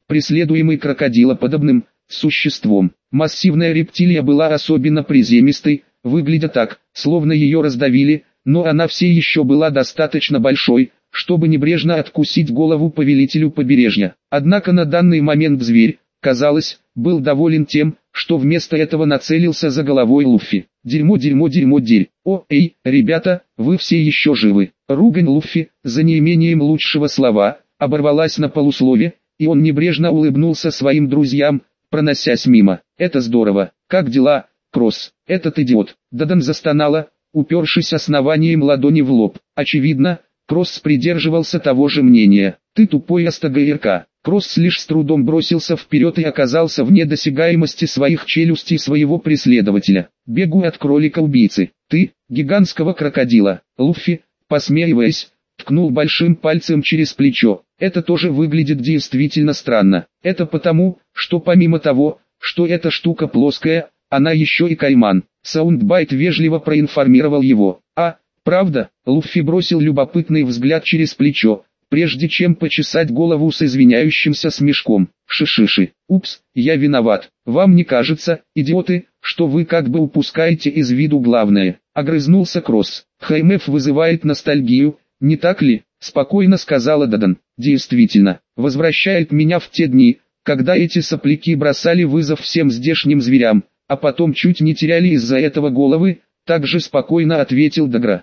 преследуемый крокодилоподобным существом. Массивная рептилия была особенно приземистой, выглядя так, словно ее раздавили, но она все еще была достаточно большой, чтобы небрежно откусить голову повелителю побережья. Однако на данный момент зверь, казалось, был доволен тем, что вместо этого нацелился за головой Луффи. Дерьмо, дерьмо, дерьмо, дерь. О, эй, ребята, вы все еще живы. Ругань Луффи, за неимением лучшего слова, оборвалась на полуслове, и он небрежно улыбнулся своим друзьям, проносясь мимо. Это здорово. Как дела, Кросс? Этот идиот. Дадан застонала, упершись основанием ладони в лоб. Очевидно, Кросс придерживался того же мнения. Ты тупой АСТГРК. Кросс лишь с трудом бросился вперед и оказался вне досягаемости своих челюстей своего преследователя. Бегу от кролика-убийцы. Ты, гигантского крокодила. Луффи, посмеиваясь, ткнул большим пальцем через плечо. Это тоже выглядит действительно странно. Это потому, что помимо того, что эта штука плоская, она еще и кайман. Саундбайт вежливо проинформировал его. А, правда? Луффи бросил любопытный взгляд через плечо, прежде чем почесать голову с извиняющимся смешком. Шишиши. Упс, я виноват. Вам не кажется, идиоты, что вы как бы упускаете из виду главное? Огрызнулся Кросс. ХМФ вызывает ностальгию, не так ли? Спокойно сказала Дадан. Действительно, возвращает меня в те дни, когда эти сопляки бросали вызов всем здешним зверям, а потом чуть не теряли из-за этого головы, также спокойно ответил Дагра.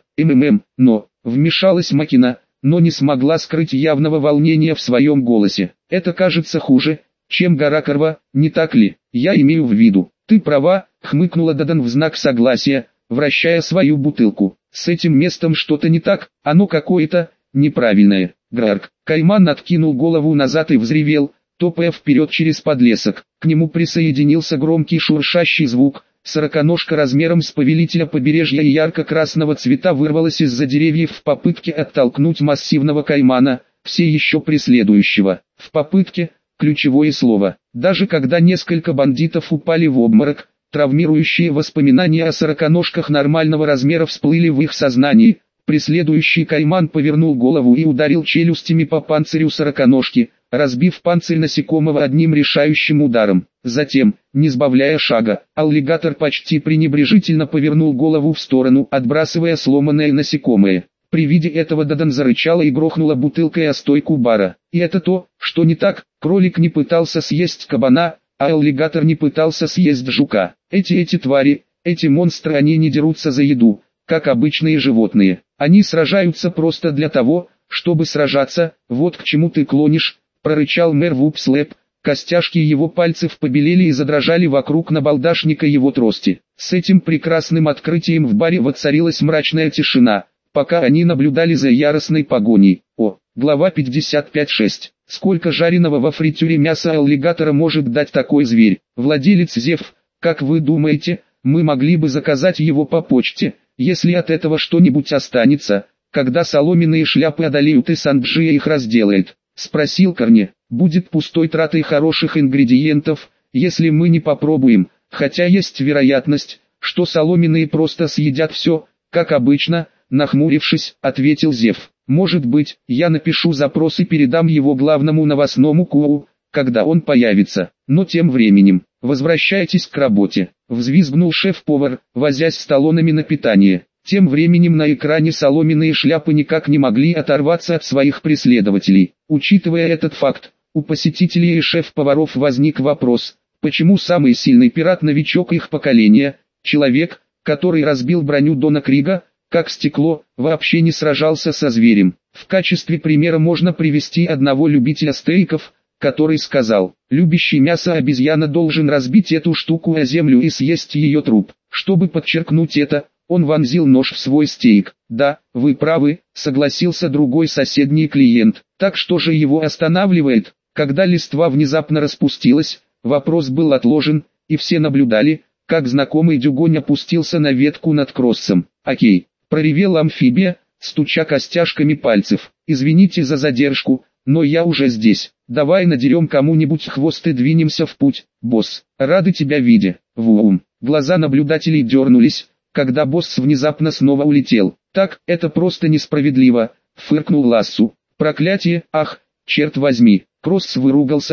Но, вмешалась Макина, но не смогла скрыть явного волнения в своем голосе. Это кажется хуже, чем гора Корва, не так ли? Я имею в виду. Ты права, хмыкнула Дадан в знак согласия, вращая свою бутылку. С этим местом что-то не так, оно какое-то неправильное. Грарк. Кайман откинул голову назад и взревел, топая вперед через подлесок. К нему присоединился громкий шуршащий звук. Сороконожка размером с повелителя побережья и ярко-красного цвета вырвалась из-за деревьев в попытке оттолкнуть массивного каймана, все еще преследующего. В попытке – ключевое слово. Даже когда несколько бандитов упали в обморок, травмирующие воспоминания о сороконожках нормального размера всплыли в их сознании. Преследующий кайман повернул голову и ударил челюстями по панцирю сороконожки, разбив панцирь насекомого одним решающим ударом. Затем, не сбавляя шага, аллигатор почти пренебрежительно повернул голову в сторону, отбрасывая сломанное насекомое. При виде этого Дадан зарычала и грохнула бутылкой о стойку бара. И это то, что не так. Кролик не пытался съесть кабана, а аллигатор не пытался съесть жука. Эти твари, эти монстры, они не дерутся за еду, как обычные животные. Они сражаются просто для того, чтобы сражаться. Вот к чему ты клонишь, прорычал мэр Вупслэп. Костяшки его пальцев побелели и задрожали вокруг набалдашника его трости. С этим прекрасным открытием в баре воцарилась мрачная тишина, пока они наблюдали за яростной погоней. Глава 55.6. Сколько жареного во фритюре мяса аллигатора может дать такой зверь? Владелец Зев, как вы думаете, мы могли бы заказать его по почте, если от этого что-нибудь останется, когда соломенные шляпы одолеют и Санджия их разделает? Спросил Корни. Будет пустой тратой хороших ингредиентов, если мы не попробуем, хотя есть вероятность, что соломенные просто съедят все, как обычно, нахмурившись, ответил Зев. Может быть, я напишу запрос и передам его главному новостному КУУ, когда он появится, но тем временем, возвращайтесь к работе, взвизгнул шеф-повар, возясь с талонами на питание. Тем временем на экране соломенные шляпы никак не могли оторваться от своих преследователей. Учитывая этот факт, у посетителей и шеф-поваров возник вопрос, почему самый сильный пират-новичок их поколения, человек, который разбил броню Дона Крига, как стекло, вообще не сражался со зверем. В качестве примера можно привести одного любителя стейков, который сказал, любящий мясо обезьяна должен разбить эту штуку о землю и съесть ее труп. Чтобы подчеркнуть это, он вонзил нож в свой стейк. Да, вы правы, согласился другой соседний клиент. Так что же его останавливает? Когда листва внезапно распустилась, вопрос был отложен, и все наблюдали, как знакомый Дюгонь опустился на ветку над Кроссом. «Окей», — проревела амфибия, стуча костяшками пальцев. «Извините за задержку, но я уже здесь. Давай надерем кому-нибудь хвост и двинемся в путь, босс. Рады тебя видеть». Вуум. Глаза наблюдателей дернулись, когда босс внезапно снова улетел. «Так, это просто несправедливо», — фыркнул Лассу. «Проклятие, ах, черт возьми». Кросс выругался,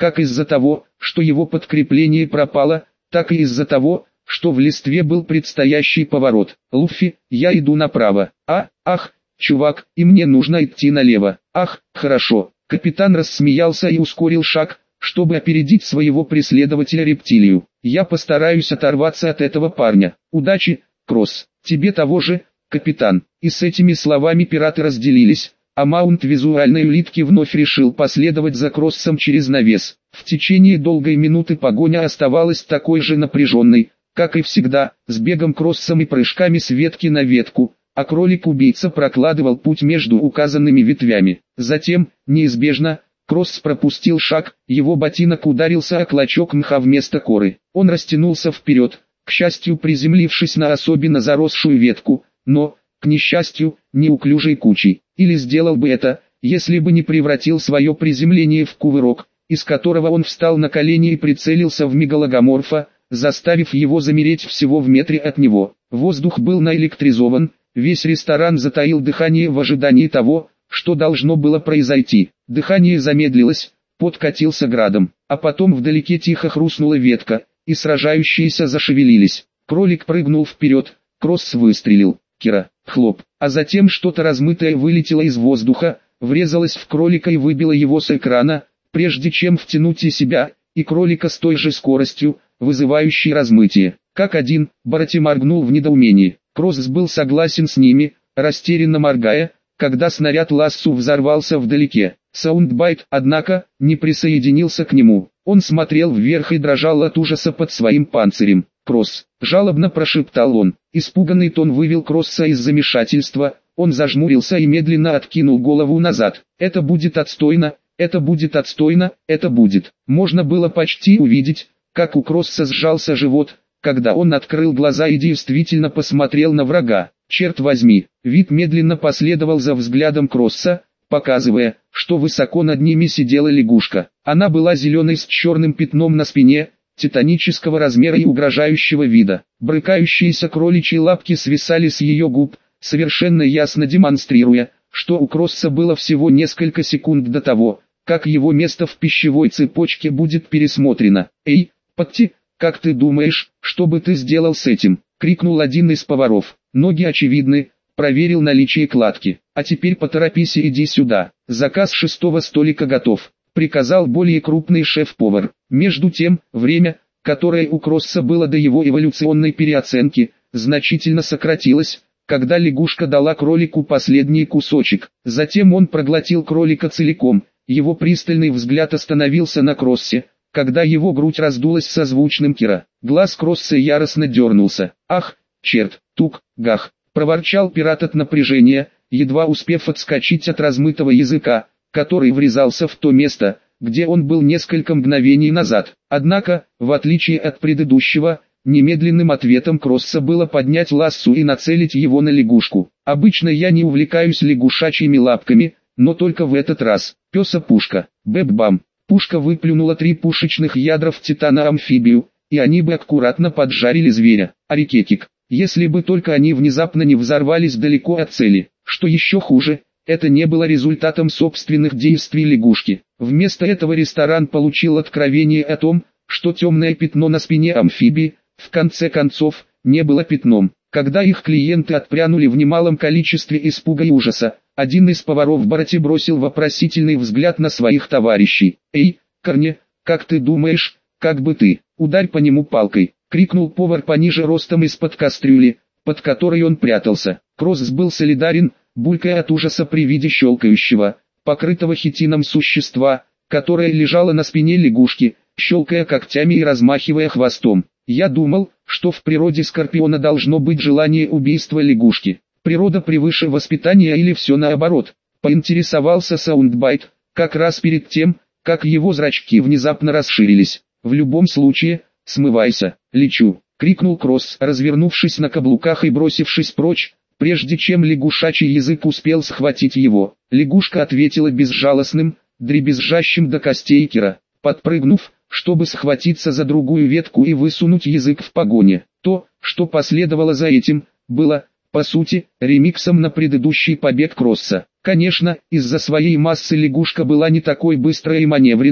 как из-за того, что его подкрепление пропало, так и из-за того, что в листве был предстоящий поворот. «Луффи, я иду направо. Ах, чувак, и мне нужно идти налево. Ах, хорошо». Капитан рассмеялся и ускорил шаг, чтобы опередить своего преследователя-рептилию. «Я постараюсь оторваться от этого парня. Удачи, Кросс. Тебе того же, капитан». И с этими словами пираты разделились, а маунт визуальной улитки вновь решил последовать за Кроссом через навес. В течение долгой минуты погоня оставалась такой же напряженной, как и всегда, с бегом Кроссом и прыжками с ветки на ветку, а кролик-убийца прокладывал путь между указанными ветвями. Затем, неизбежно, Кросс пропустил шаг, его ботинок ударился о клочок мха вместо коры. Он растянулся вперед, к счастью приземлившись на особенно заросшую ветку, но, к несчастью, неуклюжей кучей. Или сделал бы это, если бы не превратил свое приземление в кувырок, из которого он встал на колени и прицелился в мегалогоморфа, заставив его замереть всего в метре от него. Воздух был наэлектризован, весь ресторан затаил дыхание в ожидании того, что должно было произойти. Дыхание замедлилось, пот катился градом, а потом вдалеке тихо хрустнула ветка, и сражающиеся зашевелились. Кролик прыгнул вперед, Кросс выстрелил. Кира, хлоп, а затем что-то размытое вылетело из воздуха, врезалось в кролика и выбило его с экрана, прежде чем втянуть и себя, и кролика с той же скоростью, вызывающей размытие. Как один, Барати моргнул в недоумении. Кросс был согласен с ними, растерянно моргая, когда снаряд лассу взорвался вдалеке. Саундбайт, однако, не присоединился к нему. Он смотрел вверх и дрожал от ужаса под своим панцирем. «Кросс!» – жалобно прошептал он. Испуганный тон вывел Кросса из замешательства, он зажмурился и медленно откинул голову назад. «Это будет отстойно, это будет отстойно, это будет». Можно было почти увидеть, как у Кросса сжался живот, когда он открыл глаза и действительно посмотрел на врага. Черт возьми, вид медленно последовал за взглядом Кросса, показывая, что высоко над ними сидела лягушка. Она была зеленой с черным пятном на спине, титанического размера и угрожающего вида. Брыкающиеся кроличьи лапки свисали с ее губ, совершенно ясно демонстрируя, что у Кросса было всего несколько секунд до того, как его место в пищевой цепочке будет пересмотрено. «Эй, Патти, как ты думаешь, что бы ты сделал с этим?» — крикнул один из поваров. «Ноги очевидны», — проверил наличие кладки. «А теперь поторопись и иди сюда. Заказ 6-го столика готов», — приказал более крупный шеф-повар. Между тем, время, которое у Кросса было до его эволюционной переоценки, значительно сократилось, когда лягушка дала кролику последний кусочек. Затем он проглотил кролика целиком. Его пристальный взгляд остановился на Кроссе, когда его грудь раздулась созвучным «Кира». Глаз Кросса яростно дернулся. «Ах, черт, тук, гах!» — проворчал пират от напряжения, едва успев отскочить от размытого языка, который врезался в то место, где он был несколько мгновений назад. Однако, в отличие от предыдущего, немедленным ответом Кросса было поднять лассу и нацелить его на лягушку. Обычно я не увлекаюсь лягушачьими лапками, но только в этот раз. Пёса-пушка. Бэб-бам. Пушка выплюнула 3 пушечных ядра в титана-амфибию, и они бы аккуратно поджарили зверя. Арикетик. Если бы только они внезапно не взорвались далеко от цели. Что еще хуже, это не было результатом собственных действий лягушки. Вместо этого ресторан получил откровение о том, что темное пятно на спине амфибии, в конце концов, не было пятном. Когда их клиенты отпрянули в немалом количестве испуга и ужаса, один из поваров Барати бросил вопросительный взгляд на своих товарищей. «Эй, Корни, как ты думаешь, как бы ты, ударь по нему палкой!» — крикнул повар пониже ростом из-под кастрюли, под которой он прятался. Кросс был солидарен, булькая от ужаса при виде щелкающего, покрытого хитином существа, которое лежало на спине лягушки, щелкая когтями и размахивая хвостом. «Я думал, что в природе скорпиона должно быть желание убийства лягушки. Природа превыше воспитания или все наоборот?» — поинтересовался Саундбайт, как раз перед тем, как его зрачки внезапно расширились. «В любом случае, смывайся, лечу!» — крикнул Кросс, развернувшись на каблуках и бросившись прочь, прежде чем лягушачий язык успел схватить его. Лягушка ответила безжалостным, дребезжащим до костей Кира, подпрыгнув, чтобы схватиться за другую ветку и высунуть язык в погоне. То, что последовало за этим, было, по сути, ремиксом на предыдущий побег Кросса. Конечно, из-за своей массы лягушка была не такой быстрой и маневренной,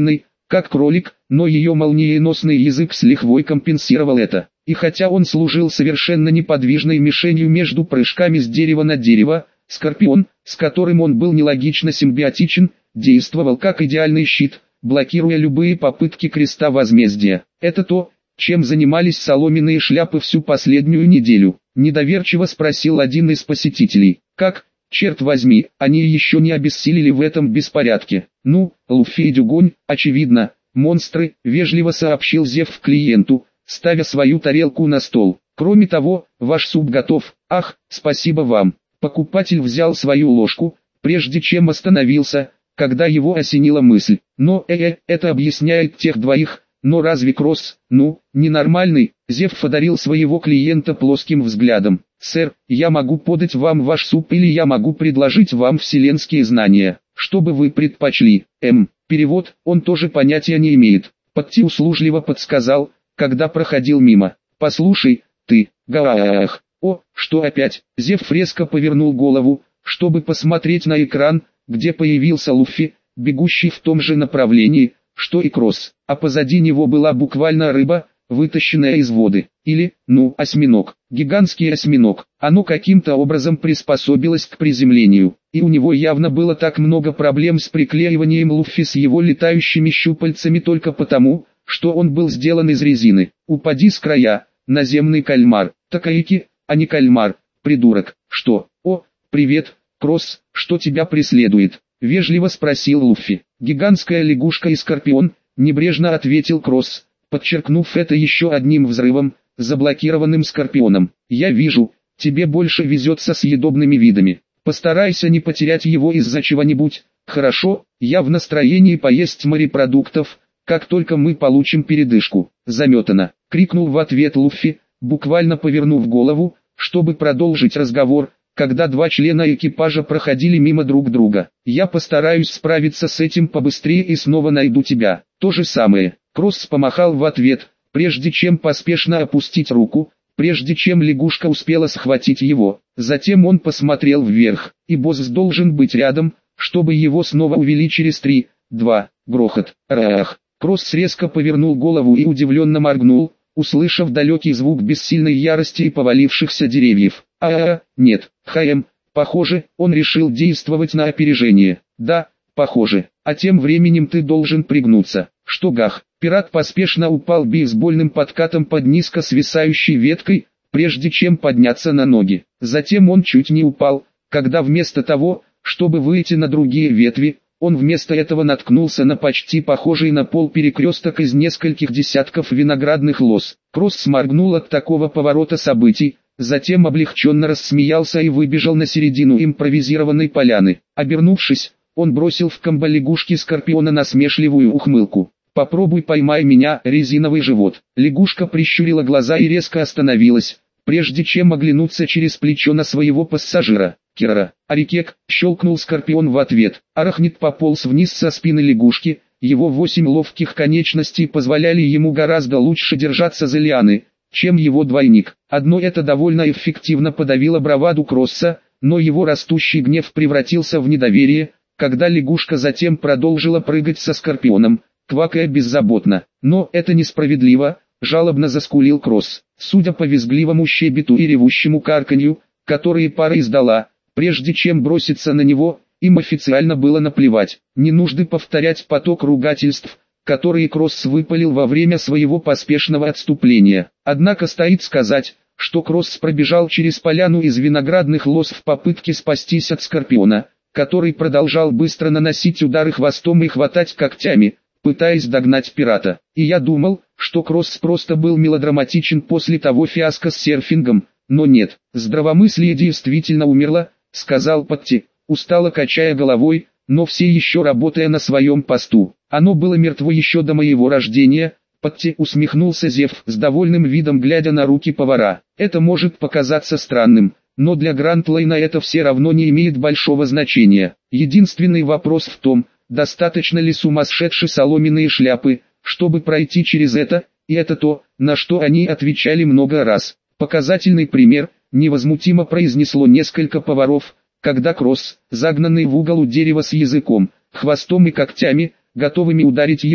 как кролик, но ее молниеносный язык с лихвой компенсировал это. И хотя он служил совершенно неподвижной мишенью между прыжками с дерева на дерево, Скорпион, с которым он был нелогично симбиотичен, действовал как идеальный щит, блокируя любые попытки креста возмездия. Это то, чем занимались соломенные шляпы всю последнюю неделю. Недоверчиво спросил один из посетителей. Как, черт возьми, они еще не обессилели в этом беспорядке? Ну, Луффи и Дюгонь, очевидно, монстры, вежливо сообщил Зев клиенту, ставя свою тарелку на стол. Кроме того, ваш суп готов. Ах, спасибо вам. Покупатель взял свою ложку, прежде чем остановился, когда его осенила мысль. Но это объясняет тех двоих. Но разве Кросс, ненормальный? Зев одарил своего клиента плоским взглядом. Сэр, я могу подать вам ваш суп или я могу предложить вам вселенские знания. Что бы вы предпочли? Перевод, он тоже понятия не имеет. Патти услужливо подсказал, когда проходил мимо. Послушай, ты, гаах. О, что опять? Зев резко повернул голову, чтобы посмотреть на экран, где появился Луффи, бегущий в том же направлении, что и Кросс, а позади него была буквально рыба, вытащенная из воды, или, осьминог, гигантский осьминог. Оно каким-то образом приспособилось к приземлению, и у него явно было так много проблем с приклеиванием Луффи с его летающими щупальцами только потому, что он был сделан из резины. Упади с края, наземный кальмар, такаики, а не кальмар, придурок. Что? О, привет, Кросс, что тебя преследует? Вежливо спросил Луффи. Гигантская лягушка и скорпион, небрежно ответил Кросс, подчеркнув это еще одним взрывом, заблокированным скорпионом. Я вижу, тебе больше везет со съедобными видами. Постарайся не потерять его из-за чего-нибудь. Хорошо, я в настроении поесть морепродуктов, как только мы получим передышку. Заметано, крикнул в ответ Луффи, буквально повернув голову, чтобы продолжить разговор, когда два члена экипажа проходили мимо друг друга. Я постараюсь справиться с этим побыстрее и снова найду тебя. То же самое. Кросс помахал в ответ, прежде чем поспешно опустить руку, прежде чем лягушка успела схватить его. Затем он посмотрел вверх, и босс должен быть рядом, чтобы его снова увели через 3, 2, грохот. Рах. Кросс резко повернул голову и удивленно моргнул, услышав далекий звук бессильной ярости и повалившихся деревьев. Нет, похоже, он решил действовать на опережение. Да, похоже. А тем временем ты должен пригнуться. Что гах? Пират поспешно упал бейсбольным подкатом под низко свисающей веткой, прежде чем подняться на ноги. Затем он чуть не упал, когда вместо того, чтобы выйти на другие ветви, он вместо этого наткнулся на почти похожий на пол перекресток из нескольких десятков виноградных лоз. Кросс сморгнул от такого поворота событий, затем облегченно рассмеялся и выбежал на середину импровизированной поляны. Обернувшись, он бросил в комбо лягушки скорпиона насмешливую ухмылку. «Попробуй поймай меня, резиновый живот». Лягушка прищурила глаза и резко остановилась, прежде чем оглянуться через плечо на своего пассажира. «Кира, Арикек», щелкнул скорпион в ответ. Арахнид пополз вниз со спины лягушки, его 8 ловких конечностей позволяли ему гораздо лучше держаться за лианы, чем его двойник. Одно это довольно эффективно подавило браваду Кросса, но его растущий гнев превратился в недоверие, когда лягушка затем продолжила прыгать со скорпионом, квакая беззаботно. «Но это несправедливо», — жалобно заскулил Кросс. Судя по визгливому щебету и ревущему карканью, которые пара издала, прежде чем броситься на него, им официально было наплевать. Не нужно повторять поток ругательств, которые Кросс выпалил во время своего поспешного отступления. Однако стоит сказать, что Кросс пробежал через поляну из виноградных лоз в попытке спастись от скорпиона, который продолжал быстро наносить удары хвостом и хватать когтями, пытаясь догнать пирата. И я думал, что Кросс просто был мелодраматичен после того фиаско с серфингом, но нет, здравомыслие действительно умерло, сказал Патти, устало качая головой, но все еще работая на своем посту. Оно было мертво еще до моего рождения. Патти усмехнулся Зев с довольным видом, глядя на руки повара. Это может показаться странным, но для Грантлейна это все равно не имеет большого значения. Единственный вопрос в том, достаточно ли сумасшедшие соломенные шляпы, чтобы пройти через это, и это то, на что они отвечали много раз. Показательный пример, невозмутимо произнесло несколько поваров, когда Кросс, загнанный в угол у дерева с языком, хвостом и когтями, готовыми ударить его,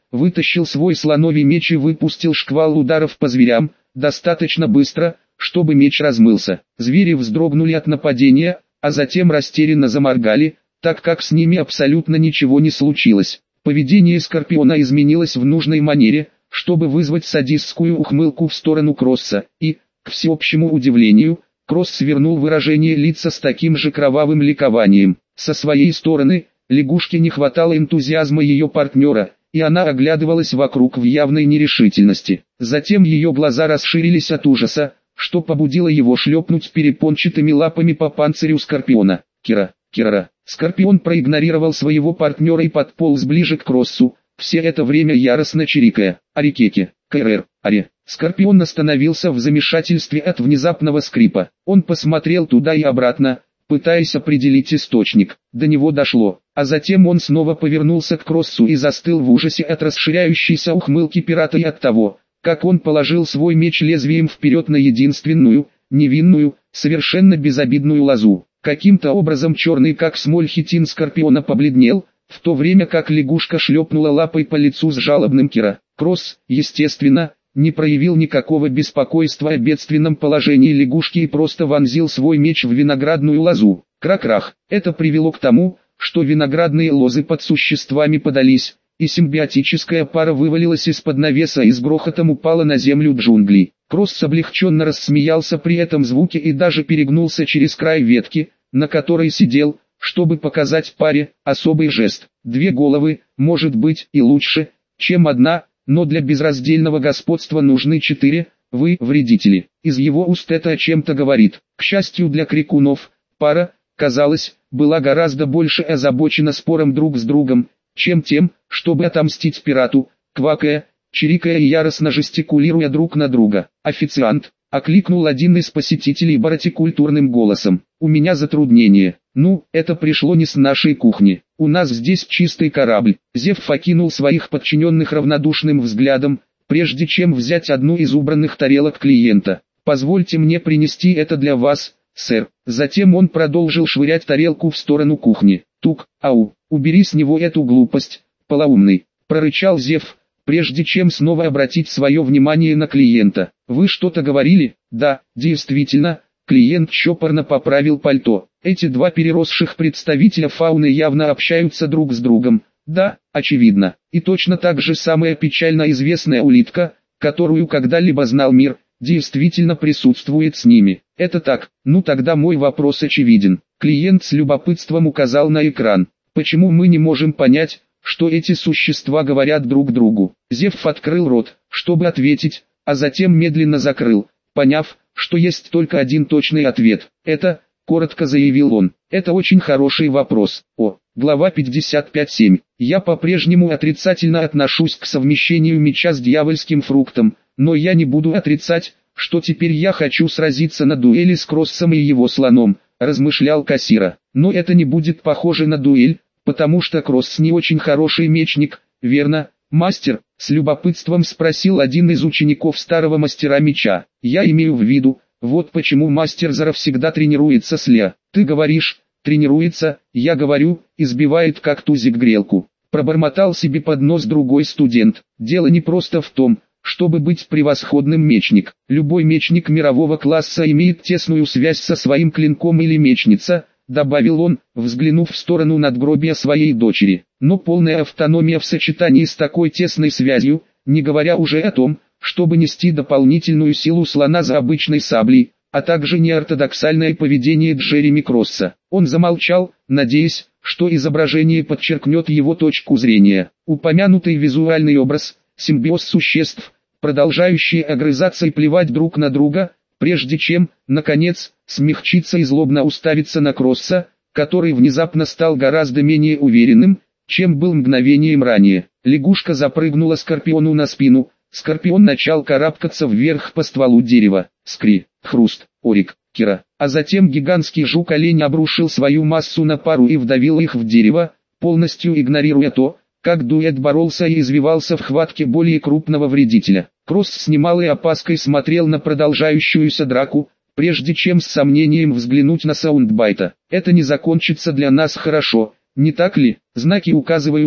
вытащил свой слоновий меч и выпустил шквал ударов по зверям, достаточно быстро, чтобы меч размылся. Звери вздрогнули от нападения, а затем растерянно заморгали, так как с ними абсолютно ничего не случилось. Поведение Скорпиона изменилось в нужной манере, чтобы вызвать садистскую ухмылку в сторону Кросса, и, к всеобщему удивлению, Кросс свернул выражение лица с таким же кровавым ликованием. Со своей стороны, лягушке не хватало энтузиазма ее партнера, и она оглядывалась вокруг в явной нерешительности. Затем ее глаза расширились от ужаса, что побудило его шлепнуть перепончатыми лапами по панцирю Скорпиона. Кира. Скорпион проигнорировал своего партнера и подполз ближе к Кроссу, все это время яростно чирикая. Арикеки, КРР, Ари. Скорпион остановился в замешательстве от внезапного скрипа. Он посмотрел туда и обратно, пытаясь определить источник. До него дошло, а затем он снова повернулся к Кроссу и застыл в ужасе от расширяющейся ухмылки пирата и от того, как он положил свой меч лезвием вперед на единственную, невинную, совершенно безобидную лозу. Каким-то образом черный как смоль хитин Скорпиона побледнел, в то время как лягушка шлепнула лапой по лицу с жалобным Кира. Кросс, естественно, не проявил никакого беспокойства о бедственном положении лягушки и просто вонзил свой меч в виноградную лозу. Крак-крах. Это привело к тому, что виноградные лозы под существами подались, и симбиотическая пара вывалилась из-под навеса и с грохотом упала на землю джунглей. Кросс облегченно рассмеялся при этом звуке и даже перегнулся через край ветки, на которой сидел, чтобы показать паре особый жест. Две головы, может быть, и лучше, чем одна, но для безраздельного господства нужны четыре, вы вредители. Из его уст это о чем-то говорит. К счастью для крикунов, пара, казалось, была гораздо больше озабочена спором друг с другом, чем тем, чтобы отомстить пирату, квакая, чирикая и яростно жестикулируя друг на друга. «Официант!» — окликнул один из посетителей баротикультурным голосом. «У меня затруднение. Ну, это пришло не с нашей кухни. У нас здесь чистый корабль». Зевс окинул своих подчиненных равнодушным взглядом, прежде чем взять одну из убранных тарелок клиента. «Позвольте мне принести это для вас, сэр». Затем он продолжил швырять тарелку в сторону кухни. «Тук, ау, убери с него эту глупость, полоумный», — прорычал Зевс, прежде чем снова обратить свое внимание на клиента. «Вы что-то говорили?» «Да, действительно», — клиент чопорно поправил пальто. «Эти два переросших представителя фауны явно общаются друг с другом». «Да, очевидно. И точно так же самая печально известная улитка, которую когда-либо знал мир, действительно присутствует с ними. Это так, ну тогда мой вопрос очевиден». Клиент с любопытством указал на экран. «Почему мы не можем понять, что эти существа говорят друг другу?» Зевс открыл рот, чтобы ответить, а затем медленно закрыл, поняв, что есть только один точный ответ. «Это», — коротко заявил он, — «это очень хороший вопрос». Глава 55.7. Я по-прежнему отрицательно отношусь к совмещению меча с дьявольским фруктом, но я не буду отрицать, что теперь я хочу сразиться на дуэли с Кроссом и его слоном, размышлял Кассира. Но это не будет похоже на дуэль, потому что Кросс не очень хороший мечник, верно, мастер? С любопытством спросил один из учеников старого мастера меча. Я имею в виду, вот почему мастер Зара всегда тренируется с Леа. Ты говоришь, тренируется, я говорю, избивает как тузик грелку. Пробормотал себе под нос другой студент. Дело не просто в том, чтобы быть превосходным мечник. Любой мечник мирового класса имеет тесную связь со своим клинком или мечница, добавил он, взглянув в сторону надгробия своей дочери. Но полная автономия в сочетании с такой тесной связью, не говоря уже о том, чтобы нести дополнительную силу слона за обычной саблей, а также неортодоксальное поведение Джереми Кросса. Он замолчал, надеясь, что изображение подчеркнет его точку зрения. Упомянутый визуальный образ, симбиоз существ, продолжающие огрызаться и плевать друг на друга, прежде чем, наконец, смягчиться и злобно уставиться на Кросса, который внезапно стал гораздо менее уверенным, чем был мгновением ранее. Лягушка запрыгнула Скорпиону на спину, Скорпион начал карабкаться вверх по стволу дерева. Скри, хруст, орик, Кира. А затем гигантский жук-олень обрушил свою массу на пару и вдавил их в дерево, полностью игнорируя то, как дуэт боролся и извивался в хватке более крупного вредителя. Кросс с немалой опаской смотрел на продолжающуюся драку, прежде чем с сомнением взглянуть на Саундбайта. «Это не закончится для нас хорошо, не так ли?» Знаки указывают на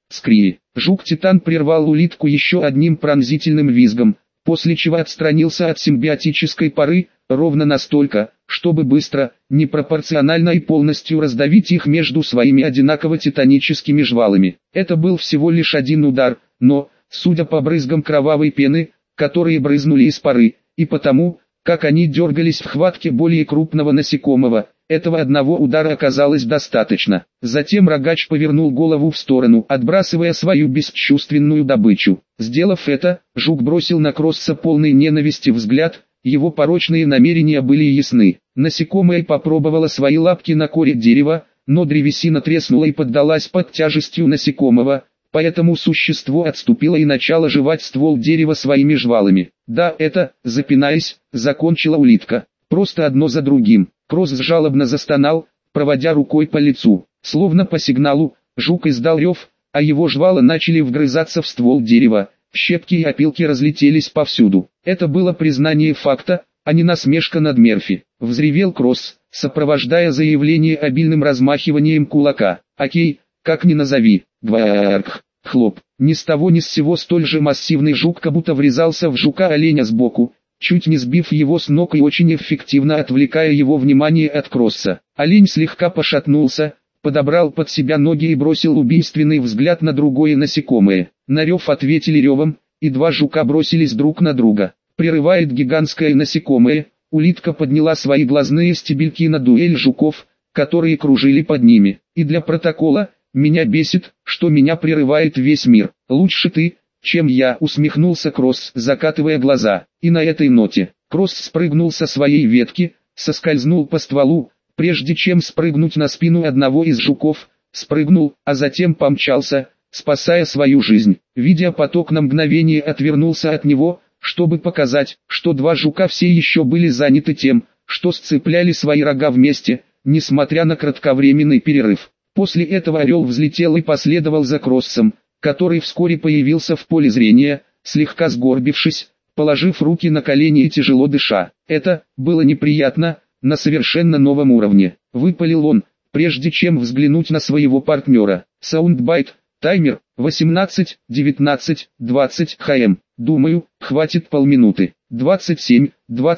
Скри. Жук-титан прервал улитку еще одним пронзительным визгом, после чего отстранился от симбиотической поры, ровно настолько, чтобы быстро, непропорционально и полностью раздавить их между своими одинаково титаническими жвалами. Это был всего лишь один удар, но, судя по брызгам кровавой пены, которые брызнули из поры, и потому, как они дергались в хватке более крупного насекомого, этого одного удара оказалось достаточно. Затем рогач повернул голову в сторону, отбрасывая свою бесчувственную добычу. Сделав это, жук бросил на Кросса полный ненависти взгляд, его порочные намерения были ясны. Насекомое попробовало свои лапки на коре дерева, но древесина треснула и поддалась под тяжестью насекомого, поэтому существо отступило и начало жевать ствол дерева своими жвалами. Да, это, запинаясь, закончила улитка. Просто одно за другим. Кросс жалобно застонал, проводя рукой по лицу. Словно по сигналу, жук издал рев, а его жвала начали вгрызаться в ствол дерева. Щепки и опилки разлетелись повсюду. Это было признание факта, а не насмешка над Мерфи. Взревел Кросс, сопровождая заявление обильным размахиванием кулака. Окей, как ни назови. Гварк. Хлоп. Ни с того ни с сего столь же массивный жук как будто врезался в жука-оленя сбоку, чуть не сбив его с ног и очень эффективно отвлекая его внимание от Кросса. Олень слегка пошатнулся, подобрал под себя ноги и бросил убийственный взгляд на другое насекомое. На рев ответили ревом, и два жука бросились друг на друга. Прерывает гигантское насекомое, улитка подняла свои глазные стебельки на дуэль жуков, которые кружили под ними. И для протокола, меня бесит, что меня прерывает весь мир. Лучше ты, чем я, усмехнулся Кросс, закатывая глаза. И на этой ноте, Кросс спрыгнул со своей ветки, соскользнул по стволу, прежде чем спрыгнуть на спину одного из жуков, спрыгнул, а затем помчался, спасая свою жизнь. Видя поток, на мгновение отвернулся от него, чтобы показать, что два жука все еще были заняты тем, что сцепляли свои рога вместе, несмотря на кратковременный перерыв. После этого орел взлетел и последовал за Кроссом, который вскоре появился в поле зрения, слегка сгорбившись, положив руки на колени и тяжело дыша. Это было неприятно, на совершенно новом уровне. Выпалил он, прежде чем взглянуть на своего партнера. Саундбайт, таймер, 18, 19, 20 хм. Думаю, хватит полминуты. 27,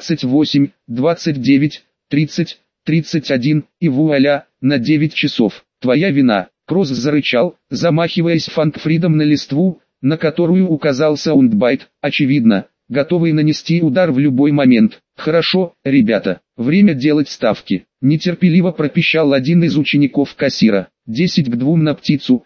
28, 29, 30, 31 и вуаля, на 9 часов. Твоя вина. Кросс зарычал, замахиваясь фангфридом на листву, на которую указал Саундбайт, очевидно, готовый нанести удар в любой момент. Хорошо, ребята, время делать ставки. Нетерпеливо пропищал один из учеников кассира. 10-2 на птицу,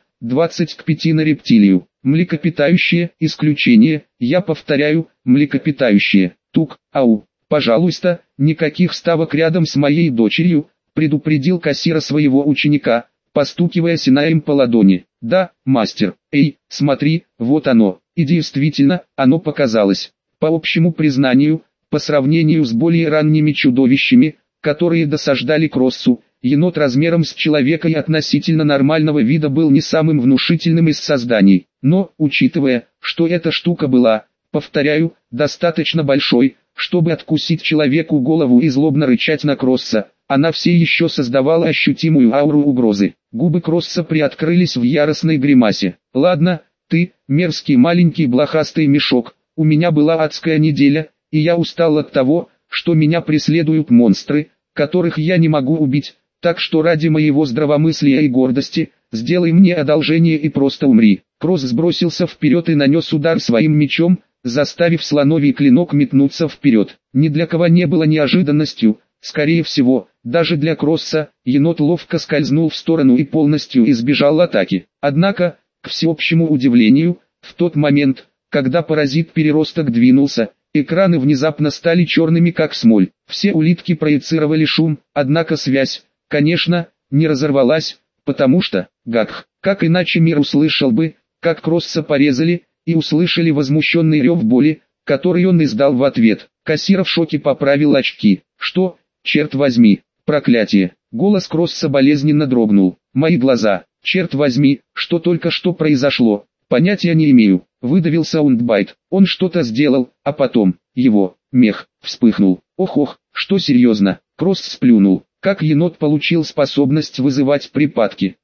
20-5 на рептилию. Млекопитающие, исключение, я повторяю, млекопитающие. Тук, ау, пожалуйста, никаких ставок рядом с моей дочерью, предупредил кассира своего ученика, постукивая синаем по ладони. Да, мастер. Эй, смотри, вот оно. И действительно, оно показалось. По общему признанию, по сравнению с более ранними чудовищами, которые досаждали Кроссу, енот размером с человека и относительно нормального вида был не самым внушительным из созданий. Но, учитывая, что эта штука была, повторяю, достаточно большой, чтобы откусить человеку голову и злобно рычать на Кросса, она все еще создавала ощутимую ауру угрозы. Губы Кросса приоткрылись в яростной гримасе. «Ладно, ты, мерзкий маленький блохастый мешок, у меня была адская неделя, и я устал от того, что меня преследуют монстры, которых я не могу убить, так что ради моего здравомыслия и гордости, сделай мне одолжение и просто умри». Кросс сбросился вперед и нанес удар своим мечом, заставив слоновий клинок метнуться вперед. Ни для кого не было неожиданностью, скорее всего, даже для Кросса, енот ловко скользнул в сторону и полностью избежал атаки. Однако, к всеобщему удивлению, в тот момент, когда паразит-переросток двинулся, экраны внезапно стали черными как смоль. Все улитки проецировали шум, однако связь, конечно, не разорвалась, потому что, гакх, как иначе мир услышал бы, как Кросса порезали, и услышали возмущенный рев боли, который он издал в ответ. Кассир в шоке поправил очки. Что, черт возьми, проклятие. Голос Кросса болезненно дрогнул. Мои глаза, черт возьми, что только что произошло, понятия не имею. Выдавил Саундбайт. Он что-то сделал, а потом, его, мех, вспыхнул. Ох-ох, что серьезно. Кросс сплюнул. Как енот получил способность вызывать припадки?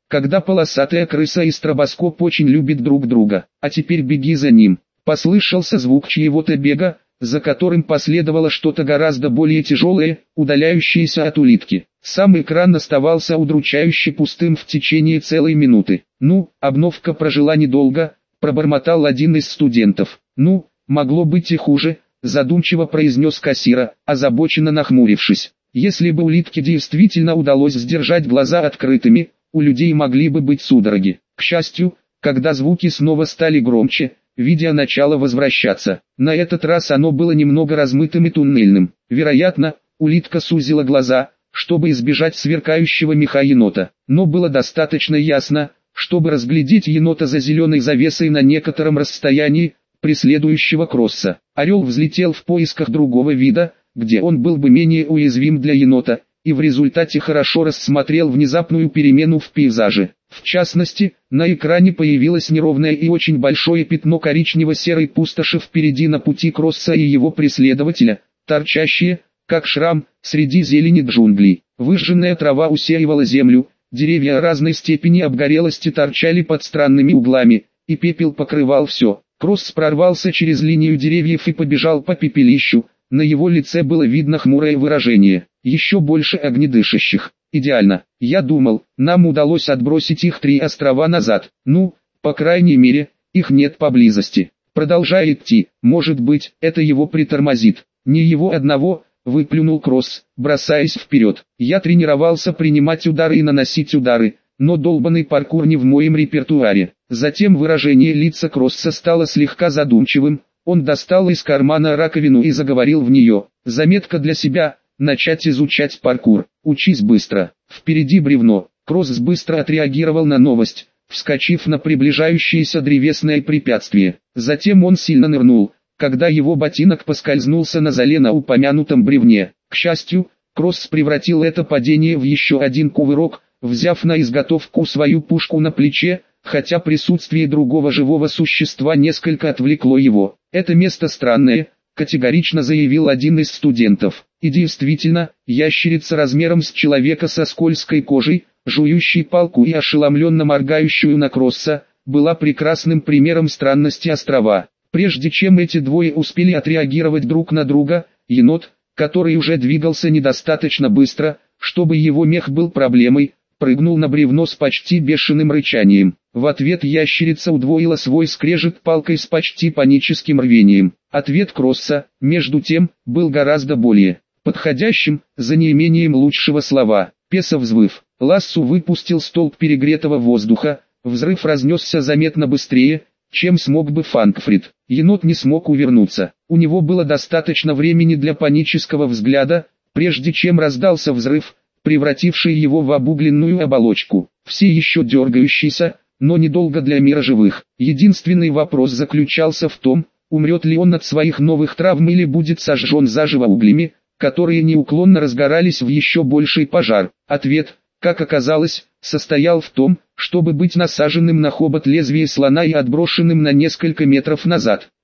когда полосатая крыса и стробоскоп очень любят друг друга. А теперь беги за ним. Послышался звук чьего-то бега, за которым последовало что-то гораздо более тяжелое, удаляющееся от улитки. Сам экран оставался удручающе пустым в течение целой минуты. «Ну, обновка прожила недолго», — пробормотал один из студентов. «Ну, могло быть и хуже», — задумчиво произнес кассира, озабоченно нахмурившись. «Если бы улитке действительно удалось сдержать глаза открытыми, у людей могли бы быть судороги». К счастью, когда звуки снова стали громче, видео начало возвращаться. На этот раз оно было немного размытым и туннельным. Вероятно, улитка сузила глаза, чтобы избежать сверкающего меха енота. Но было достаточно ясно, чтобы разглядеть енота за зеленой завесой на некотором расстоянии, преследующего Кросса. Орел взлетел в поисках другого вида, где он был бы менее уязвим для енота, и в результате хорошо рассмотрел внезапную перемену в пейзаже. В частности, на экране появилось неровное и очень большое пятно коричнево-серой пустоши впереди на пути Кросса и его преследователя, торчащее, как шрам, среди зелени джунглей. Выжженная трава усеивала землю, деревья разной степени обгорелости торчали под странными углами, и пепел покрывал все. Кросс прорвался через линию деревьев и побежал по пепелищу, на его лице было видно хмурое выражение. Еще больше огнедышащих. Идеально. Я думал, нам удалось отбросить их 3 острова назад. Ну, по крайней мере, их нет поблизости. Продолжай идти, может быть, это его притормозит. Не его одного, выплюнул Кросс, бросаясь вперед. Я тренировался принимать удары и наносить удары, но долбанный паркур не в моем репертуаре. Затем выражение лица Кросса стало слегка задумчивым, он достал из кармана раковину и заговорил в нее. Заметка для себя: начать изучать паркур. Учись быстро. Впереди бревно. Кросс быстро отреагировал на новость, вскочив на приближающееся древесное препятствие. Затем он сильно нырнул, когда его ботинок поскользнулся на зале на упомянутом бревне. К счастью, Кросс превратил это падение в еще один кувырок, взяв на изготовку свою пушку на плече, хотя присутствие другого живого существа несколько отвлекло его. «Это место странное», — категорично заявил один из студентов. И действительно, ящерица размером с человека со скользкой кожей, жующей палку и ошеломленно моргающую на Кросса, была прекрасным примером странности острова. Прежде чем эти двое успели отреагировать друг на друга, енот, который уже двигался недостаточно быстро, чтобы его мех был проблемой, прыгнул на бревно с почти бешеным рычанием. В ответ ящерица удвоила свой скрежет палкой с почти паническим рвением. Ответ Кросса, между тем, был гораздо более подходящим, за неимением лучшего слова. Песо взвыв, Лассу выпустил столб перегретого воздуха, взрыв разнесся заметно быстрее, чем смог бы Фанкфрид. Енот не смог увернуться. У него было достаточно времени для панического взгляда, прежде чем раздался взрыв, превративший его в обугленную оболочку. Все еще дергающийся, но недолго для мира живых. Единственный вопрос заключался в том, умрет ли он от своих новых травм или будет сожжен заживо углями, которые неуклонно разгорались в еще больший пожар. Ответ, как оказалось, состоял в том, чтобы быть насаженным на хобот лезвия слона и отброшенным на несколько метров назад.